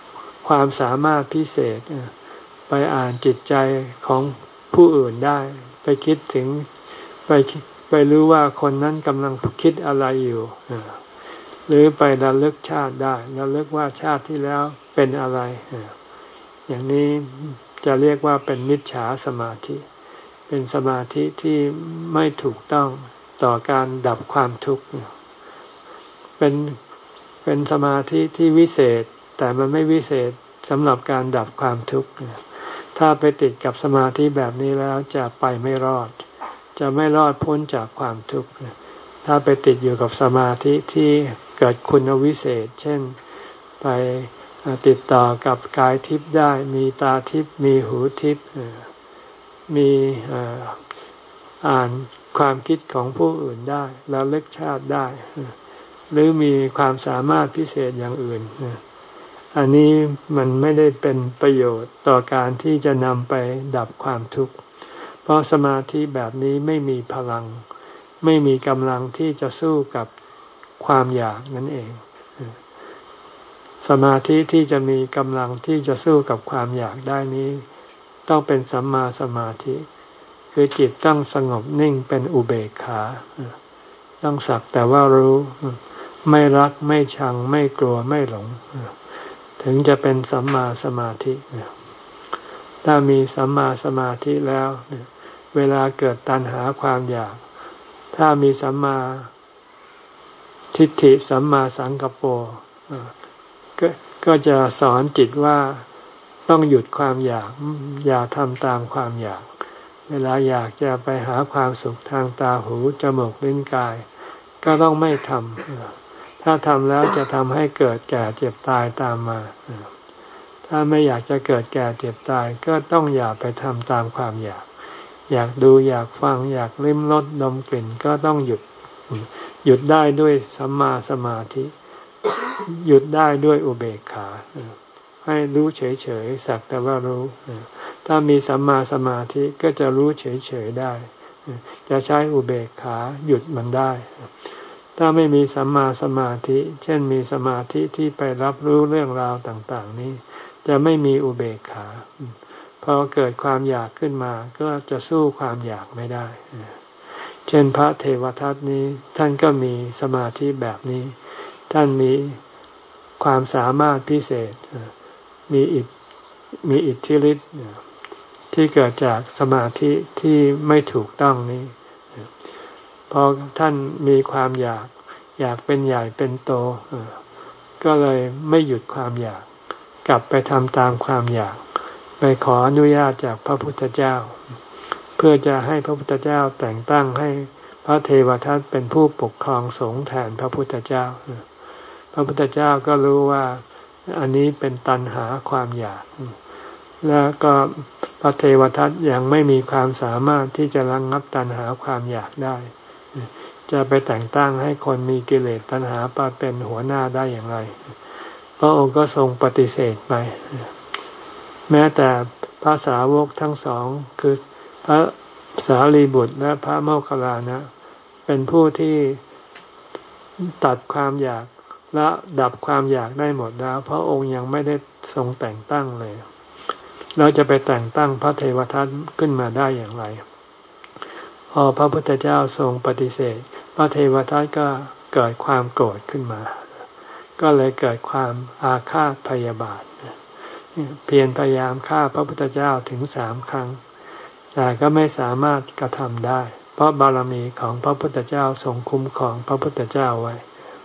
ความสามารถพิเศษไปอ่านจิตใจของผู้อื่นได้ไปคิดถึงไปไปรู้ว่าคนนั้นกำลังคิดอะไรอยู่หรือไประลึกชาติได้ระลึกว่าชาติที่แล้วเป็นอะไรอย่างนี้จะเรียกว่าเป็นมิจฉาสมาธิเป็นสมาธิที่ไม่ถูกต้องต่อการดับความทุกข์เป็นเป็นสมาธิที่วิเศษแต่มันไม่วิเศษสำหรับการดับความทุกข์ถ้าไปติดกับสมาธิแบบนี้แล้วจะไปไม่รอดจะไม่รอดพ้นจากความทุกข์ถ้าไปติดอยู่กับสมาธิที่เกิดคุณวิเศษเช่นไปติดต่อกับกายทิพย์ได้มีตาทิพย์มีหูทิพย์มีอ่านความคิดของผู้อื่นได้ระลึกชาติได้หรือมีความสามารถพิเศษอย่างอื่นอันนี้มันไม่ได้เป็นประโยชน์ต่อการที่จะนำไปดับความทุกข์เพราะสมาธิแบบนี้ไม่มีพลังไม่มีกำลังที่จะสู้กับความอยากนั่นเองสมาธิที่จะมีกำลังที่จะสู้กับความอยากได้นี้ต้องเป็นสัมมาสมาธิคือจิตต้องสงบนิ่งเป็นอุเบกขาต้องสักแต่ว่ารู้ไม่รักไม่ชังไม่กลัวไม่หลงถึงจะเป็นสัมมาสมาธิถ้ามีสัมมาสมาธิแล้วเวลาเกิดตัณหาความอยากถ้ามีสัมมาทิฏฐิสัมมาสังกัปโปก็ก็จะสอนจิตว่าต้องหยุดความอยากอย่าทำตามความอยากเวลาอยากจะไปหาความสุขทางตาหูจมูกลิ้นกายก็ต้องไม่ทำถ้าทำแล้วจะทำให้เกิดแก่เจ็บตายตามมาถ้าไม่อยากจะเกิดแก่เจ็บตายก็ต้องอย่าไปทำตามความอยากอยากดูอยากฟังอยากลิ้มรสดมกลิ่นก็ต้องหยุดหยุดได้ด้วยสัมมาสมาธิหยุดได้ด้วยอุเบกขาให้รู้เฉยๆสักแต่ว่ารู้ถ้ามีสัมมาสมาธิก็จะรู้เฉยๆได้จะใช้อุเบกขาหยุดมันได้ถ้าไม่มีสัมมาสมาธิเช่นมีสมาธิที่ไปรับรู้เรื่องราวต่างๆนี้จะไม่มีอุเบกขาพอเกิดความอยากขึ้นมาก็จะสู้ความอยากไม่ได้เช่นพระเทวทัตนี้ท่านก็มีสมาธิแบบนี้ท่านมีความสามารถพิเศษมีอิทธิมีอิทธิฤทธิ์ที่เกิดจากสมาธิที่ไม่ถูกต้องนี้พอท่านมีความอยากอยากเป็นใหญ่เป็นโตก็เลยไม่หยุดความอยากกลับไปทำตามความอยากไปขออนุญาตจากพระพุทธเจ้าเพื่อจะให้พระพุทธเจ้าแต่งตั้งให้พระเทวทัตเป็นผู้ปกครองสงฆ์แทนพระพุทธเจ้าพระพุทธเจ้าก็รู้ว่าอันนี้เป็นตัณหาความอยากแล้วก็พระเทวทัตยังไม่มีความสามารถที่จะระงับตัณหาความอยากได้จะไปแต่งตั้งให้คนมีกิเลสตัณหามาเป็นหัวหน้าได้อย่างไรพระองค์ก็ทรงปฏิเสธไปแม้แต่พระสาวกทั้งสองคือพระสารีบุตรและพระโมคคัลลานะเป็นผู้ที่ตัดความอยากและดับความอยากได้หมดแล้วพระองค์ยังไม่ได้ทรงแต่งตั้งเลยเราจะไปแต่งตั้งพระเทวทัตขึ้นมาได้อย่างไรพอพระพุทธเจ้าทรงปฏิเสธพระเทวทัตก็เกิดความโกรธขึ้นมาก็เลยเกิดความอาฆาตพยาบาทเพียรพยายามฆ่าพระพุทธเจ้าถึงสามครั้งแต่ก็ไม่สามารถกระทำได้เพราะบารมีของพระพุทธเจ้าทรงคุ้มครองพระพุทธเจ้าไว้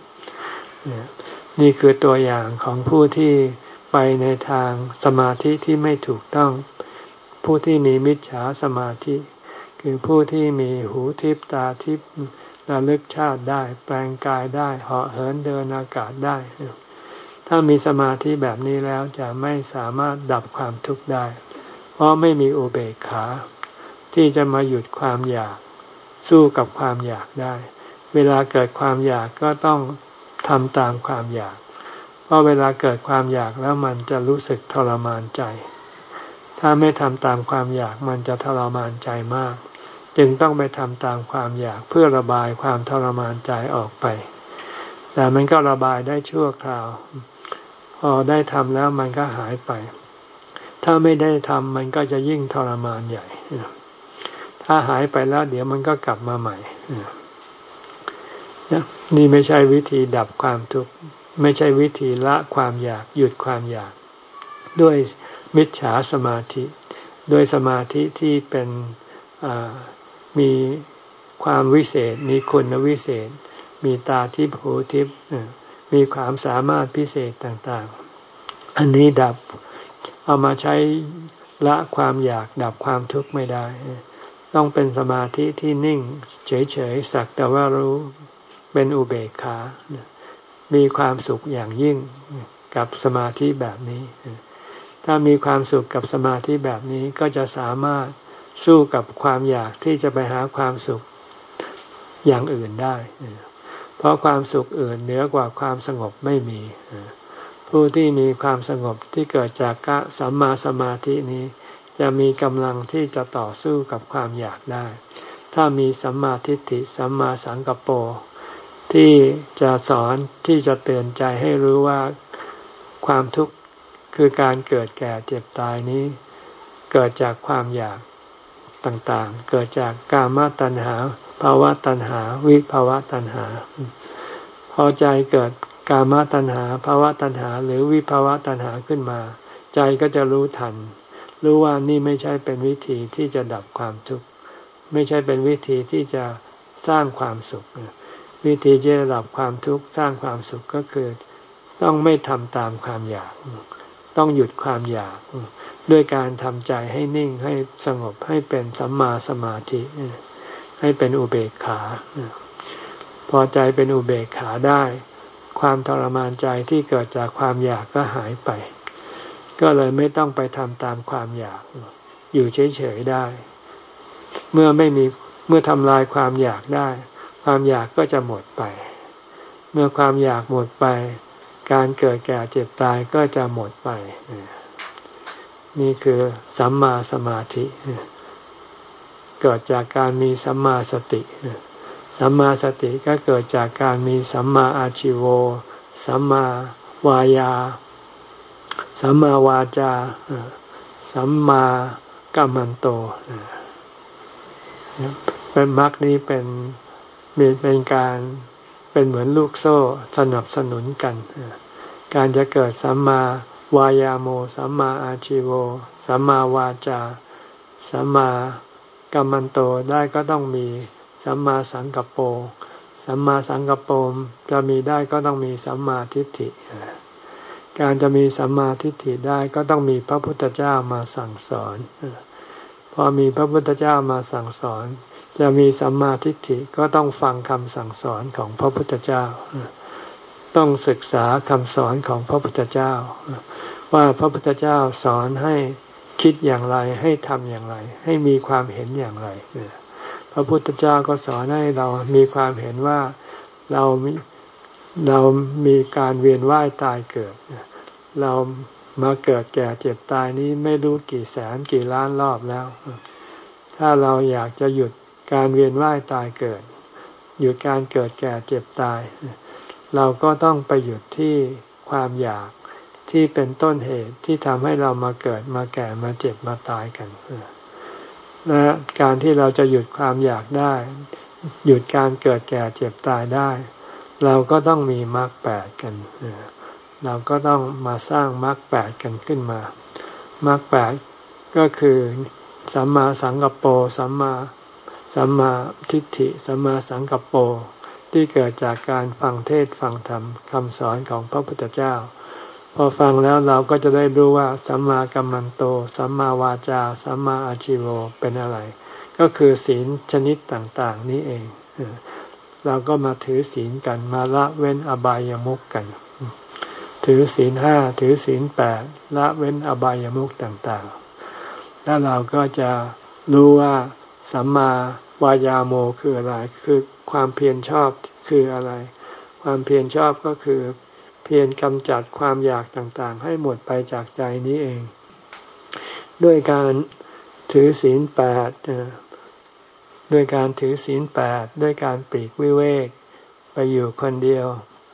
นี่คือตัวอย่างของผู้ที่ไปในทางสมาธิที่ไม่ถูกต้องผู้ที่มีมิจฉาสมาธิคือผู้ที่มีหูทิพตาทิพระลึกชาติได้แปลงกายได้เหาะเหินเดินอากาศได้ถ้ามีสมาธิแบบนี้แล้วจะไม่สามารถดับความทุกข์ได้เพราะไม่มีอุเบกขาที่จะมาหยุดความอยากสู้กับความอยากได้เวลาเกิดความอยากก็ต้องทำตามความอยากเพราะเวลาเกิดความอยากแล้วมันจะรู้สึกทรมานใจถ้าไม่ทำตามความอยากมันจะทรมานใจมากจึงต้องไปทำตามความอยากเพื่อระบายความทรมานใจออกไปแต่มันก็ระบายได้ชั่วคราวพพอได้ทำแล้วมันก็หายไปถ้าไม่ได้ทำมันก็จะยิ่งทรมานใหญ่ถ้าหายไปแล้วเดี๋ยวมันก็กลับมาใหม่นี่ไม่ใช่วิธีดับความทุกข์ไม่ใช่วิธีละความอยากหยุดความอยากด้วยมิจฉาสมาธิด้วยสมาธิที่เป็นมีความวิเศษมีคุณวิเศษมีตาทิพย์หูทิพย์มีความสามารถพิเศษต่างๆอันนี้ดับเอามาใช้ละความอยากดับความทุกข์ไม่ได้ต้องเป็นสมาธิที่นิ่งเฉยๆสักแต่ว่ารู้เป็นอุเบกขามีความสุขอย่างยิ่งกับสมาธิแบบนี้ถ้ามีความสุขกับสมาธิแบบนี้ก็จะสามารถสู้กับความอยากที่จะไปหาความสุขอย่างอื่นได้เพราะความสุขอื่นเหนือกว่าความสงบไม่มีผู้ที่มีความสงบที่เกิดจากสัมมาสมาธินี้จะมีกำลังที่จะต่อสู้กับความอยากได้ถ้ามีสัมมาทิฏฐิสัมมาสังกัปโปที่จะสอนที่จะเตือนใจให้รู้ว่าความทุกข์คือการเกิดแก่เจ็บตายนี้เกิดจากความอยากต่างๆเกิดจากกามตัณหาภาวะตัณหาวิภาวะตัณหาพอใจเกิดกามตัณหาภาวะตัณหาหรือวิภาวะตัณหาขึ้นมาใจก็จะรู้ทันรู้ว่านี่ไม่ใช่เป็นวิธีที่จะดับความทุกข์ไม่ใช่เป็นวิธีที่จะสร้างความสุขวิธีที่จะดับความทุกข์สร้างความสุขก็คือต้องไม่ทำตามความอยากต้องหยุดความอยากด้วยการทำใจให้นิ่งให้สงบให้เป็นสัมมาสมาธิให้เป็นอุเบกขาพอใจเป็นอุเบกขาได้ความทรมานใจที่เกิดจากความอยากก็หายไปก็เลยไม่ต้องไปทำตามความอยากอยู่เฉยๆได้เมื่อไม่มีเมื่อทำลายความอยากได้ความอยากก็จะหมดไปเมื่อความอยากหมดไปการเกิดแก่เจ็บตายก็จะหมดไปนี่คือสัมมาสมาธิเกิดจากการมีสัมมาสติสัมมาสติก็เกิดจากการมีสัมมาอาชิโวสัมมาวายาสัมมาวาจาสัมมากัมมันโตเป็นมรรคนี้เป็นเป็นการเป็นเหมือนลูกโซ่สนับสนุนกันการจะเกิดสัมมาวายาโมสัมมาอาชิโวสัมมาวาจาสัมมากัมมันโตได้ก็ต้องมีสัมมาสังกัปโปสัมมาสังกัปโปจะมีได้ก็ต้องมีสัมมาทิฏฐิการจะมีสัมมาทิฏฐิได้ก็ต้องมีพระพุทธเจ้ามาสั่งสอนพอมีพระพุทธเจ้ามาสั่งสอนจะมีสัมมาทิฏฐิก็ต้องฟังคำสั่งสอนของพระพุทธเจ้าต้องศึกษาคำสอนของพระพุทธเจ้าว่าพระพุทธเจ้าสอนให้คิดอย่างไรให้ทำอย่างไรให้มีความเห็นอย่างไรพระพุทธเจ้าก็สอนให้เรามีความเห็นว่าเราเรามีการเวียนว่ายตายเกิดเรามาเกิดแก่เจ็บตายนี้ไม่รู้กี่แสนกี่ล้านรอบแล้วถ้าเราอยากจะหยุดการเวียนว่ายตายเกิดหยุดการเกิดแก่เจ็บตายเราก็ต้องไปหยุดที่ความอยากที่เป็นต้นเหตุที่ทำให้เรามาเกิดมาแก่มาเจ็บมาตายกันและการที่เราจะหยุดความอยากได้หยุดการเกิดแก่เจ็บตายได้เราก็ต้องมีมรรคแปดกันเราก็ต้องมาสร้างมรรคแปดกันขึ้นมามรรคแปดก็คือสัมมาสังกัปโปสัมมาสัมมาทิฏฐิสัมมาสังกัปโปที่เกิดจากการฟังเทศน์ฟังธรรมคำสอนของพระพุทธเจ้าพอฟังแล้วเราก็จะได้รู้ว่าสัมมากัมมันโตสัมมาวาจาสัมมาอาชิโวเป็นอะไรก็คือศีลชนิดต่างๆนี้เองเราก็มาถือศีลกันมาละเว้นอบายมุขกันถือศีลห้าถือศีลแปดละเว้นอบายมุขต่างๆแล้วเราก็จะรู้ว่าสัมมาวายาโมคืออะไรคือความเพียรชอบคืออะไรความเพียรชอบก็คือเพียรกำจัดความอยากต่างๆให้หมดไปจากใจนี้เองด้วยการถือศีลแปดด้วยการถือศีลแปดด้วยการปลีกวิเวกไปอยู่คนเดียว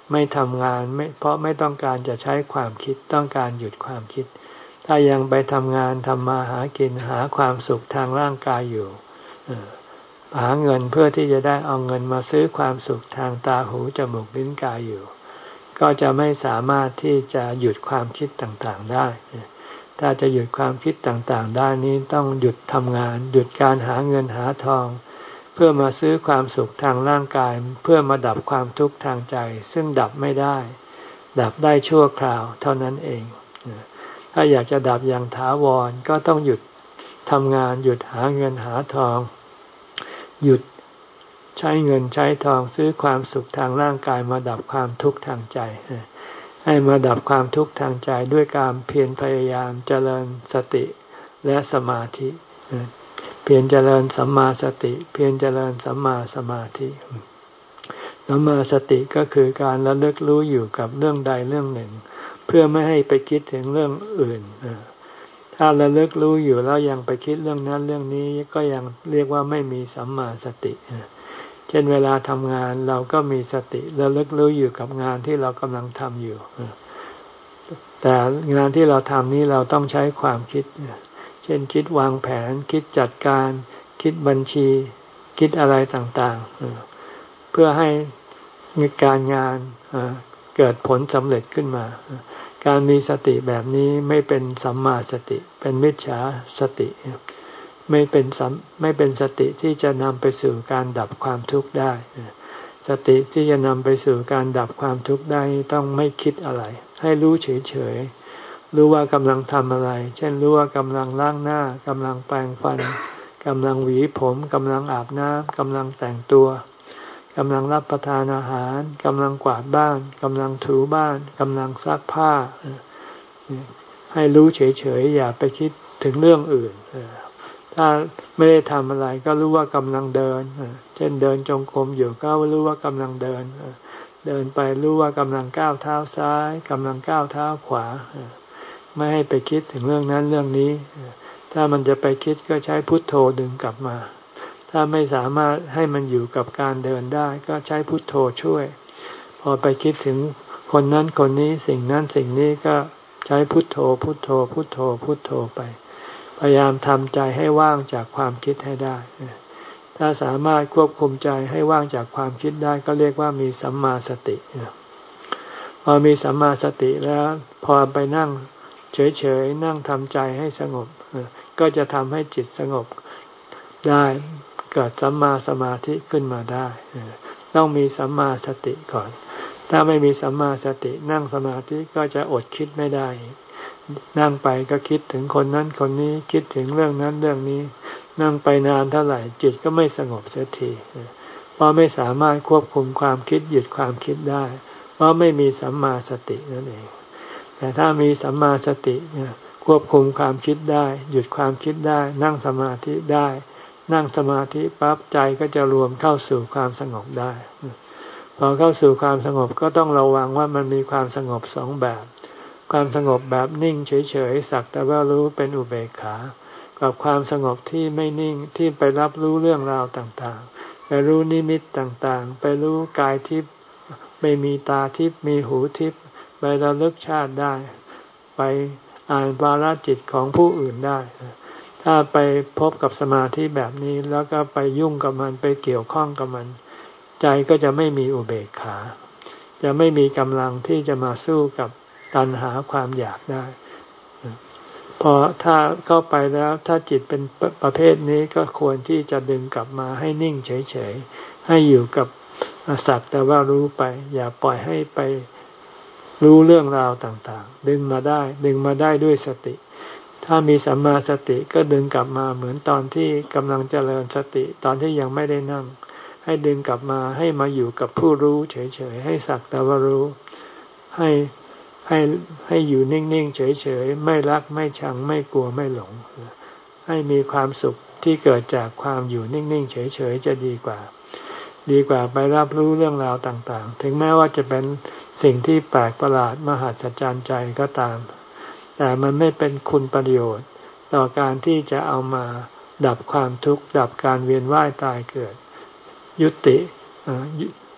ไม่ทำงานไม่เพราะไม่ต้องการจะใช้ความคิดต้องการหยุดความคิดถ้ายังไปทำงานทำมาหากินหาความสุขทางร่างกายอยู่หาเงินเพื่อที่จะได้เอาเงินมาซื้อความสุขทางตาหูจมูกลิ้นกายอยู่ก็จะไม่สามารถที่จะหยุดความคิดต่างๆได้ถ้าจะหยุดความคิดต่างๆได้นี้ต้องหยุดทำงานหยุดการหาเงินหาทองเพื่อมาซื้อความสุขทางร่างกายเพื่อมาดับความทุกข์ทางใจซึ่งดับไม่ได้ดับได้ชั่วคราวเท่านั้นเองถ้าอยากจะดับอย่างถาวรก็ต้องหยุดทำงานหยุดหาเงินหาทองหยุดใช้เงินใช้ทองซื้อความสุขทางร่างกายมาดับความทุกข์ทางใจให้มาดับความทุกข์ทางใจด้วยการเพียรพยายามเจริญสติและสมาธิเพียรเจริญสัมมาสติเพียรเจริญสัมมาสมาธิสัมมาสติก็คือการระลึกรู้อยู่กับเรื่องใดเรื่องหนึ่งเพื่อไม่ให้ไปคิดถึงเรื่องอื่นถ้าระลึกรู้อยู่แล้วยังไปคิดเรื่องนั้นเรื่องนี้ก็ยังเรียกว่าไม่มีสัมมาสติเช่นเวลาทำงานเราก็มีสติระลึกรู้อยู่กับงานที่เรากำลังทำอยู่แต่งานที่เราทำนี้เราต้องใช้ความคิดเช่นคิดวางแผนคิดจัดการคิดบัญชีคิดอะไรต่างๆเพื่อให้การงานเกิดผลสำเร็จขึ้นมาการมีสติแบบนี้ไม่เป็นสัมมาสติเป็นมิจฉาสติไม่เป็นสัมไม่เป็นสติที่จะนำไปสู่การดับความทุกข์ได้สติที่จะนำไปสู่การดับความทุกข์ได้ต้องไม่คิดอะไรให้รู้เฉยๆรู้ว่ากำลังทำอะไรเช่นรู้ว่ากำลังล้างหน้ากำลังแปรงฟันกำลังหวีผมกำลังอาบน้ำกำลังแต่งตัวกำลังรับประทานอาหารกำลังกวาดบ้านกำลังถูบ้านกำลังซักผ้าให้รู้เฉยๆอย่าไปคิดถึงเรื่องอื่นถ้าไม่ได้ทำอะไรก็รู้ว่ากำลังเดินเช่นเดินจงกรมอยู่ก็รู้ว่ากำลังเดินเดินไปรู้ว่ากำลังก้าวเท้าซ้ายกำลังก้าวเท้าขวาไม่ให้ไปคิดถึงเรื่องนั้นเรื่องนี้ถ้ามันจะไปคิดก็ใช้พุทโธดึงกลับมาถ้าไม่สามารถให้มันอยู่กับการเดินได้ก็ใช้พุทโธช่วยพอไปคิดถึงคนนั้นคนนี้สิ่งนั้นสิ่งนี้ก็ใช้พุทโธพุทโธพุทโธพุทโธไปพยายามทำใจให้ว่างจากความคิดให้ได้ถ้าสามารถควบคุมใจให้ว่างจากความคิดได้ก็เรียกว่ามีสัมมาสติพอมีสัมมาสติแล้วพอไปนั่งเฉยๆนั่งทำใจให้สงบก็จะทำให้จิตสงบได้เกิดสัมมาสมาธิขึ้นมาได้ต้องมีสัมมาสติก่อนถ้าไม่มีสัมมาสตินั่งสมาธิก็จะอดคิดไม่ได้นั่งไปก็คิดถึงคนนั้นคนนี้คิดถึงเรื่องนั้นเรื่องนี้นั่งไปนานเท่าไหร่จิตก็ไม่สงบเสียทีเพราะไม่สามารถควบคุมความคิดหยุดความคิดได้เพราะไม่มีสัมมาสตินั่นเองแต่ถ้ามีสัมมาสติควบคุมความคิดได้หยุดความคิดได้นั่งสมาธิได้นั่งสมาธิปั๊บใจก็จะรวมเข้าสู่ความสงบได้พอเข้าสู่ความสงบก็ต้องระวังว่ามันมีความสงบสองแบบความสงบแบบนิ่งเฉยๆสักแต่ว่ารู้เป็นอุเบกขากับความสงบที่ไม่นิ่งที่ไปรับรู้เรื่องราวต่างๆไปรู้นิมิตต่างๆไปรู้กายทิพย์ไปมีตาทิพย์มีหูทิพย์ไประลึกชาติได้ไปอ่านวาระจิตของผู้อื่นได้ถ้าไปพบกับสมาธิแบบนี้แล้วก็ไปยุ่งกับมันไปเกี่ยวข้องกับมันใจก็จะไม่มีอุเบกขาจะไม่มีกำลังที่จะมาสู้กับตัณหาความอยากได้พอถ้าเข้าไปแล้วถ้าจิตเป็นประเภทนี้ก็ควรที่จะดึงกลับมาให้นิ่งเฉยๆให้อยู่กับสักแต่ว่ารู้ไปอย่าปล่อยให้ไปรู้เรื่องราวต่างๆดึงมาได้ดึงมาได้ด้วยสติถ้ามีสัมมาสติก็ดึงกลับมาเหมือนตอนที่กำลังเจริญสติตอนที่ยังไม่ได้นั่งให้ดึงกลับมาให้มาอยู่กับผู้รู้เฉยๆให้สักแต่ว่ารู้ให้ให้ให้อยู่นิ่งๆเฉยๆไม่รักไม่ชังไม่กลัวไม่หลงให้มีความสุขที่เกิดจากความอยู่นิ่งๆเฉยๆจะดีกว่าดีกว่าไปรับรู้เรื่องราวต่างๆถึงแม้ว่าจะเป็นสิ่งที่แปลกประหลาดมหัศจรรย์ใจก็ตามแต่มันไม่เป็นคุณประโยชน์ต่อการที่จะเอามาดับความทุกข์ดับการเวียนว่ายตายเกิดยุติ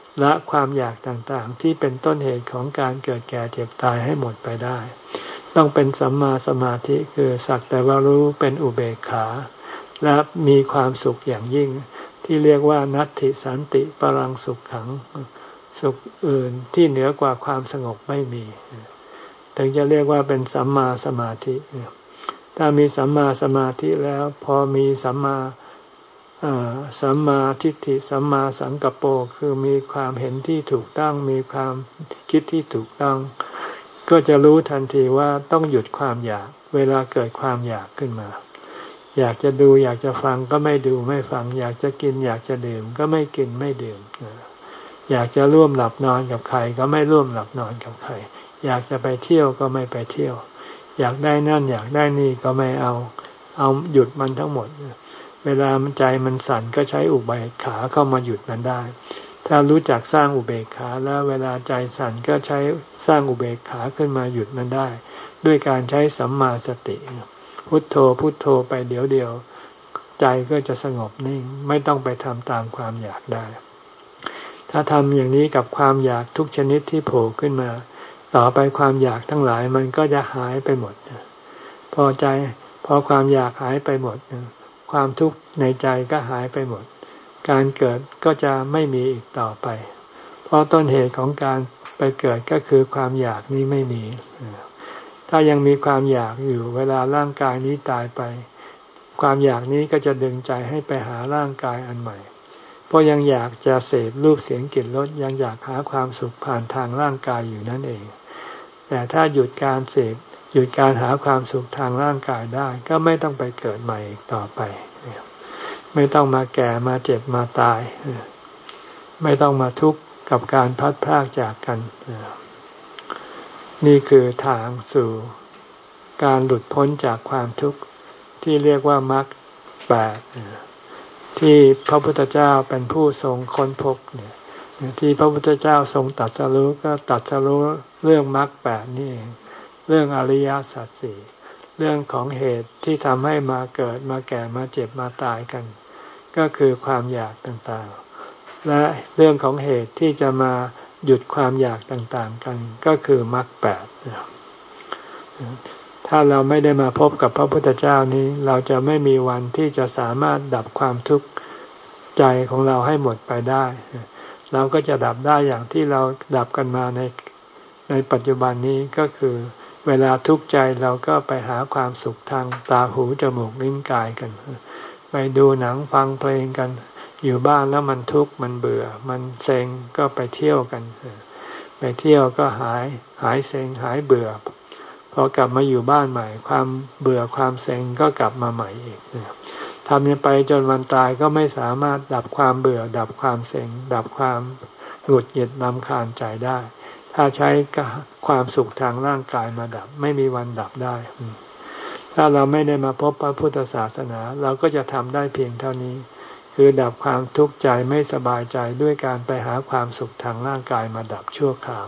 ละความอยากต่างๆที่เป็นต้นเหตุของการเกิดแก่เจ็บตายให้หมดไปได้ต้องเป็นสัมมาสมาธิคือสักแต่ว่ารู้เป็นอุเบกขาและมีความสุขอย่างยิ่งที่เรียกว่านัตถิสันติปรังสุขขังสุขอื่นที่เหนือกว่าความสงบไม่มีถึงจะเรียกว่าเป็นสัมมาสมาธิถ้ามีสัมมาสมาธิแล้วพอมีสัมมาสัมมาทิฏฐิสัมมาสังกัปโปคือมีความเห็นที่ถูกต้องมีความคิดที่ถูกต้องก็จะรู้ทันทีว่าต้องหยุดความอยากเวลาเกิดความอยากขึ้นมาอยากจะดูอยากจะฟังก็ไม่ดูไม่ฟังอยากจะกินอยากจะดื่มก็ไม่กินไม่ดื่มอยากจะร่วมหลับนอนกับใครก็ไม่ร่วมหลับนอนกับใครอยากจะไปเที่ยวก็ไม่ไปเที่ยวอยากได้นั่นอยากได้นี่ก็ไม่เอาเอาหยุดมันทั้งหมดเวลามันใจมันสั่นก็ใช้อุเบกขาเข้ามาหยุดมันได้ถ้ารู้จักสร้างอุเบกขาแล้วเวลาใจสั่นก็ใช้สร้างอุเบกขาขึ้นมาหยุดมันได้ด้วยการใช้สัมมาสติพุทโธพุทโธไปเดี๋ยวเดียวใจก็จะสงบนิ่งไม่ต้องไปทำตามความอยากได้ถ้าทำอย่างนี้กับความอยากทุกชนิดที่โผล่ขึ้นมาต่อไปความอยากทั้งหลายมันก็จะหายไปหมดพอใจพอความอยากหายไปหมดความทุกข์ในใจก็หายไปหมดการเกิดก็จะไม่มีอีกต่อไปเพราะต้นเหตุของการไปเกิดก็คือความอยากนี้ไม่มีถ้ายังมีความอยากอยู่เวลาร่างกายนี้ตายไปความอยากนี้ก็จะดึงใจให้ไปหาร่างกายอันใหม่เพราะยังอยากจะเสพรูปเสียงกลิ่นรสยังอยากหาความสุขผ่านทางร่างกายอยู่นั่นเองแต่ถ้าหยุดการเสพหยุดการหาความสุขทางร่างกายได้ก็ไม่ต้องไปเกิดใหม่อีกต่อไปไม่ต้องมาแก่มาเจ็บมาตายไม่ต้องมาทุกข์กับการพัดพรากจากกันนี่คือทางสู่การหลุดพ้นจากความทุกข์ที่เรียกว่ามรรคแปดที่พระพุทธเจ้าเป็นผู้ทรงค้นพบเนี่ยที่พระพุทธเจ้าทรงตรัสรู้ก็ตรัสรู้เรื่องมรรคแปดนี่เองเรื่องอริยสัจสี่เรื่องของเหตุที่ทำให้มาเกิดมาแก่มาเจ็บมาตายกันก็คือความอยากต่างๆและเรื่องของเหตุที่จะมาหยุดความอยากต่างๆกันก็คือมรรคแปดถ้าเราไม่ได้มาพบกับพระพุทธเจ้านี้เราจะไม่มีวันที่จะสามารถดับความทุกข์ใจของเราให้หมดไปได้เราก็จะดับได้อย่างที่เราดับกันมาในในปัจจุบันนี้ก็คือเวลาทุกข์ใจเราก็ไปหาความสุขทางตาหูจมูกลิ้นกายกันไปดูหนังฟังเพลงกันอยู่บ้านแล้วมันทุกข์มันเบื่อมันเซ็งก็ไปเที่ยวกันไปเที่ยวก็หายหายเซ็งหายเบื่อพอกลับมาอยู่บ้านใหม่ความเบื่อความเซ็งก็กลับมาใหม่อีกทำไปจนวันตายก็ไม่สามารถดับความเบื่อดับความเซ็งดับความหงุดหงิดรำคาญใจได้ถ้าใช้ความสุขทางร่างกายมาดับไม่มีวันดับได้ถ้าเราไม่ได้มาพบพระพุทธศาสนาเราก็จะทำได้เพียงเท่านี้คือดับความทุกข์ใจไม่สบายใจด้วยการไปหาความสุขทางร่างกายมาดับชั่วคราว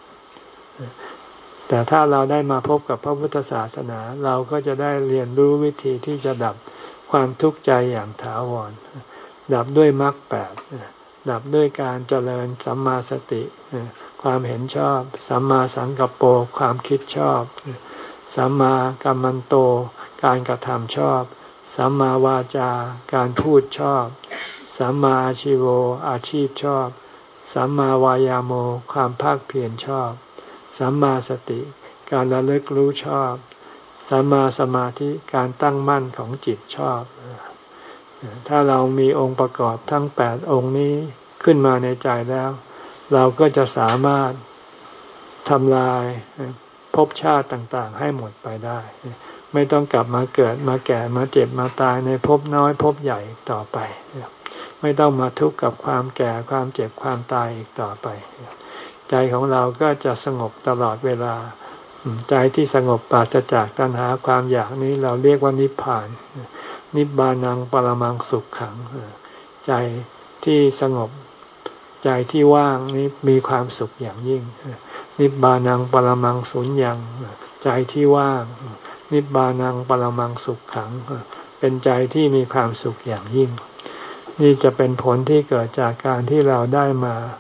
แต่ถ้าเราได้มาพบกับพระพุทธศาสนาเราก็จะได้เรียนรู้วิธีที่จะดับความทุกข์ใจอย่างถาวรดับด้วยมรรคแปดดับด้วยการเจริญสัมมาสติความเห็นชอบสัมมาสังกัปโปความคิดชอบสัมมากัมมันโตการกระทำชอบสัมมาวาจาการพูดชอบสัมมาอาชีโวอาชีพชอบสัมมาวายาโมความภาคเพียรชอบสัมมาสติการระลึกรู้ชอบสัมมาสมาธิการตั้งมั่นของจิตชอบถ้าเรามีองค์ประกอบทั้งแปดองค์นี้ขึ้นมาในใจแล้วเราก็จะสามารถทำลายภพชาติต่างๆให้หมดไปได้ไม่ต้องกลับมาเกิดมาแก่มาเจ็บมาตายในภพน้อยภพใหญ่ต่อไปไม่ต้องมาทุกข์กับความแก่ความเจ็บความตายอีกต่อไปใจของเราก็จะสงบตลอดเวลาใจที่สงบปราศจากตัณหาความอยากนี้เราเรียกว่านิพพานนิบานังปรมังสุขขังใจที่สงบใจที่ว่างนี้มีความสุขอย่างยิ่งนิบานังปรมังสุญญังใจที่ว่างนิบานังปรมังสุขขังเป็นใจที่มีความสุขอย่างยิ่งนี่จะเป็นผลที่เกิดจากการที่เราได้มา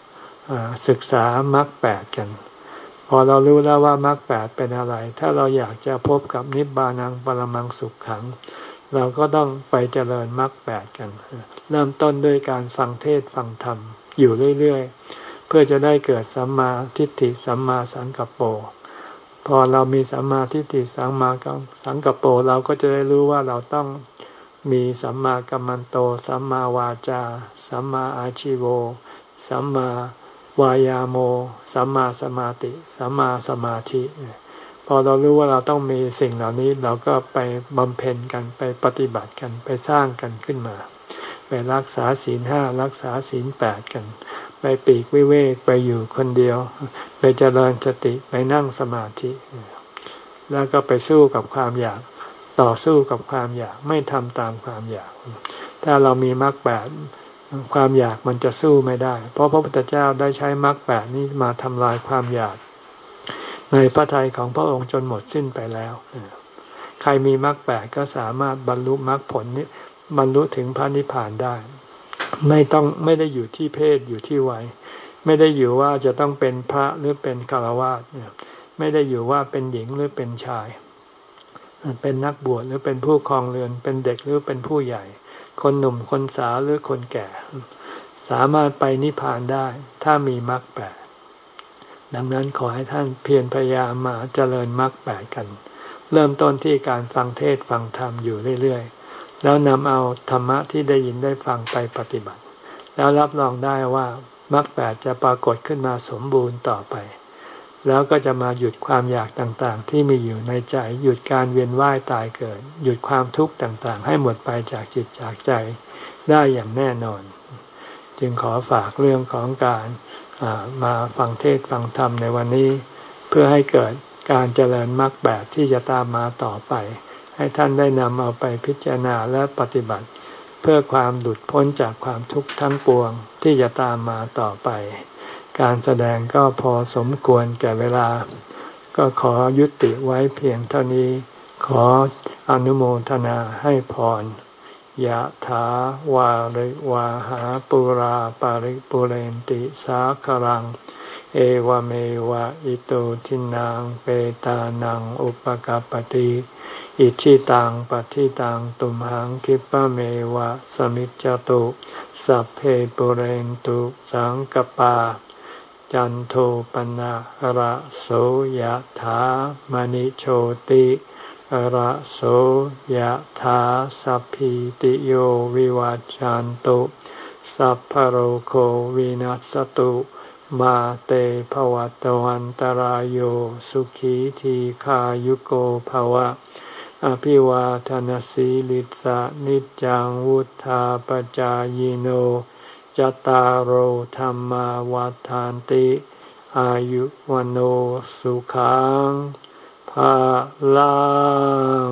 ศึกษามรรคแปดกันพอเรารู้แล้วว่ามรรคแปดเป็นอะไรถ้าเราอยากจะพบกับนิบานังปรมังสุขขังเราก็ต้องไปเจริญมรรคแปดกันเริ่มต้นด้วยการฟังเทศน์ฟังธรรมอยู่เรื่อยๆเพื่อจะได้เกิดสัมมาทิฏฐิสัมมาสังกัปโปพอเรามีสัมมาทิฏฐิสัมมาสังกัปโปเราก็จะได้รู้ว่าเราต้องมีสัมมากัมมันโตสัมมาวาจาสัมมาอาชีโวสัมมาวายาโมสัมมาสมาธิสัมมาสมาธิพอเรารู้ว่าเราต้องมีสิ่งเหล่านี้เราก็ไปบำเพ็ญกันไปปฏิบัติกันไปสร้างกันขึ้นมาไปรักษาศีลห้ารักษาศีลแปดกันไปปีกวิเวกไปอยู่คนเดียวไปเจริญสติไปนั่งสมาธิแล้วก็ไปสู้กับความอยากต่อสู้กับความอยากไม่ทำตามความอยากถ้าเรามีมรรคแปดความอยากมันจะสู้ไม่ได้เพราะพระพุทธเจ้าได้ใช้มรรคแปดนี้มาทำลายความอยากในพระทัยของพระองค์จนหมดสิ้นไปแล้วใครมีมรรคแปดก็สามารถบรรลุมรรคผลนี้บรรลุถึงพระนิพพานได้ไม่ต้องไม่ได้อยู่ที่เพศอยู่ที่วัยไม่ได้อยู่ว่าจะต้องเป็นพระหรือเป็นฆราวาสไม่ได้อยู่ว่าเป็นหญิงหรือเป็นชายเป็นนักบวชหรือเป็นผู้ครองเรือนเป็นเด็กหรือเป็นผู้ใหญ่คนหนุ่มคนสาวหรือคนแก่สามารถไปนิพพานได้ถ้ามีมรรคแปดดังนั้นขอให้ท่านเพียรพยายามมาเจริญมรรคแปดกันเริ่มต้นที่การฟังเทศน์ฟังธรรมอยู่เรื่อยๆแล้วนำเอาธรรมะที่ได้ยินได้ฟังไปปฏิบัติแล้วรับรองได้ว่ามรรคแปดจะปรากฏขึ้นมาสมบูรณ์ต่อไปแล้วก็จะมาหยุดความอยากต่างๆที่มีอยู่ในใจหยุดการเวียนว่ายตายเกิดหยุดความทุกข์ต่างๆให้หมดไปจากจิตจากใจได้อย่างแน่นอนจึงขอฝากเรื่องของการมาฟังเทศน์ฟังธรรมในวันนี้เพื่อให้เกิดการเจริญมรรคแปดที่จะตามมาต่อไปให้ท่านได้นำเอาไปพิจารณาและปฏิบัติเพื่อความหลุดพ้นจากความทุกข์ทั้งปวงที่จะตามมาต่อไปการแสดงก็พอสมควรแก่เวลาก็ขอยุติไว้เพียงเท่านี้ขออนุโมทนาให้พรยะถาวาริวาหาปุราปาริปุเรนติสาครังเอวเมวะอิโตทินังเปตานังอุปกัปปติอิชิตังปฏิตังตุมหังคิปะเมวะสมิจจตุสัพเพปุเรนตุสังกปาจันโทปนะระโสยถามณิโชติระโสยถาสัพพิติโยวิวัจจันตุสัพพโรโควินัสตุมาเตภวัตวันตารโยสุขีทีขายุโกภวะอภิวาทนสีลิสะนิจังวุธาปจายโนจตารโหธรรมวาทานติอายุวันโอสุขังภาลัง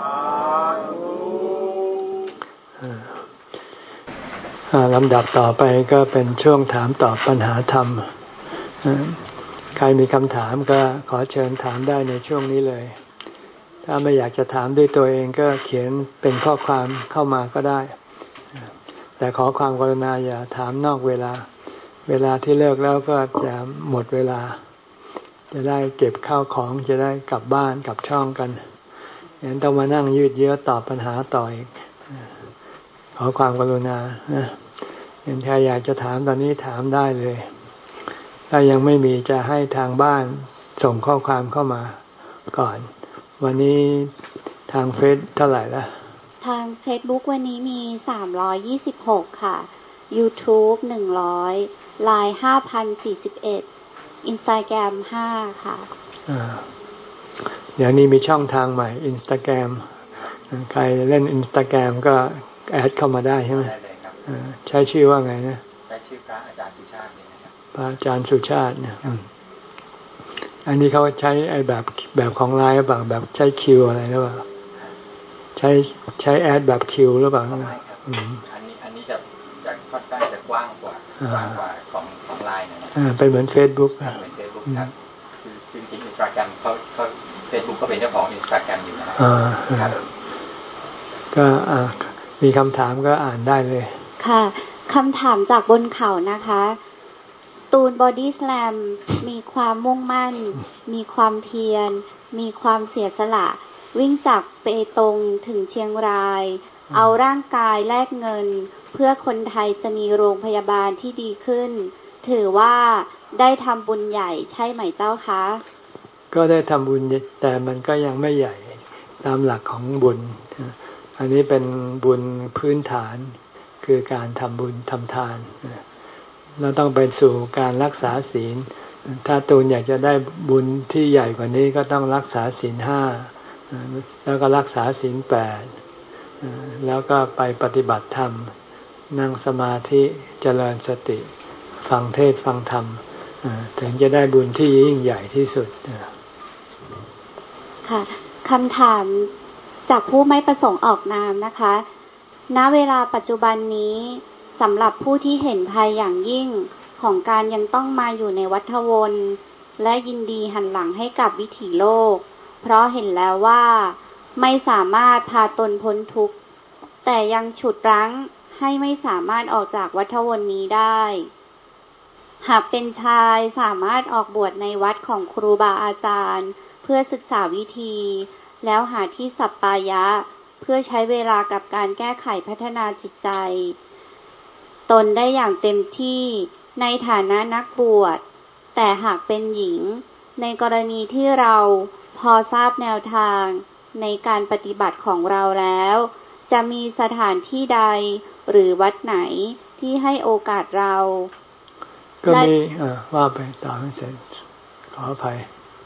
ลำดับต่อไปก็เป็นช่วงถามตอบปัญหาธรรมใครมีคำถามก็ขอเชิญถามได้ในช่วงนี้เลยถ้าไม่อยากจะถามด้วยตัวเองก็เขียนเป็นข้อความเข้ามาก็ได้แต่ขอความกรุณาอย่าถามนอกเวลาเวลาที่เลิกแล้วก็จะหมดเวลาจะได้เก็บข้าวของจะได้กลับบ้านกลับช่องกันงั้นต้องมานั่งยืดเยื้อตอบปัญหาต่ออีกขอความกรุณาเห็นใครอยากจะถามตอนนี้ถามได้เลยถ้ายังไม่มีจะให้ทางบ้านส่งข้อความเข้ามาก่อนวันนี้ทางเฟซเท่าไหร่ละทาง Facebook วันนี้มีสามร้อยยี่สิบหกค่ะ YouTube หนึ่งร้อย ไลน์ ห้าพันสี่สิบเอ็ด Instagram ห้าค่ะอ่าเดี๋ยวนี้มีช่องทางใหม่ Instagram ใครเล่น Instagram ก็แอดเข้ามาได้ใช่ไหมใช้ชื่อว่าไงนะใช้ชื่อพระอาจารย์สุชาตินี่นะครับพระอาจารย์สุชาติเนี่ยอันนี้เขาใช้ไอ้แบบแบบของไลน์หรือเปล่าแบบใช้คิวอะไรหรือเปล่าใช้ใช้แอดแบบคิวหรือเปล่าอันนี้อันนี้จะจะค่อนข้างจะกว้างกว่ากว้างกว่าของของไลน์นะเป็นเหมือน Facebook เหมือน Facebook ครับคือจริงๆ Instagram เขาเขา Facebook ก็เป็นเจ้าของ Instagram อยู่นะครับก็มีคำถามก็อ่านได้เลยค่ะคำถามจากบนเขานะคะตูนบอดี้สแลมมีความมุ่งมั่นมีความเพียรมีความเสียสละวิ่งจากเปตงถึงเชียงรายเอาร่างกายแลกเงินเพื่อคนไทยจะมีโรงพยาบาลที่ดีขึ้นถือว่าได้ทำบุญใหญ่ใช่ไหมเจ้าคะก็ได้ทำบุญแต่มันก็ยังไม่ใหญ่ตามหลักของบุญอันนี้เป็นบุญพื้นฐานคือการทำบุญทำทานเราต้องไปสู่การรักษาศีลถ้าตูนอยากจะได้บุญที่ใหญ่กว่านี้ก็ต้องรักษาศีลห้าแล้วก็รักษาศีลแปดแล้วก็ไปปฏิบัติธรรมนั่งสมาธิเจริญสติฟังเทศน์ฟังธรรมถึงจะได้บุญที่ยิ่งใหญ่ที่สุดค่ะคำถามจากผู้ไม่ประสงค์ออกนามนะคะณเวลาปัจจุบันนี้สำหรับผู้ที่เห็นภัยอย่างยิ่งของการยังต้องมาอยู่ในวัฏวนและยินดีหันหลังให้กับวิถีโลกเพราะเห็นแล้วว่าไม่สามารถพาตนพ้นทุกข์แต่ยังฉุดรั้งให้ไม่สามารถออกจากวัฏวนนี้ได้หากเป็นชายสามารถออกบวชในวัดของครูบาอาจารย์เพื่อศึกษาวิธีแล้วหาที่สัปปายะเพื่อใช้เวลากับการแก้ไขพัฒนาจิตใจตนได้อย่างเต็มที่ในฐานะนักบวชแต่หากเป็นหญิงในกรณีที่เราพอทราบแนวทางในการปฏิบัติของเราแล้วจะมีสถานที่ใดหรือวัดไหนที่ให้โอกาสเราก็มีว่าไปตามให้เสร็จขออภัย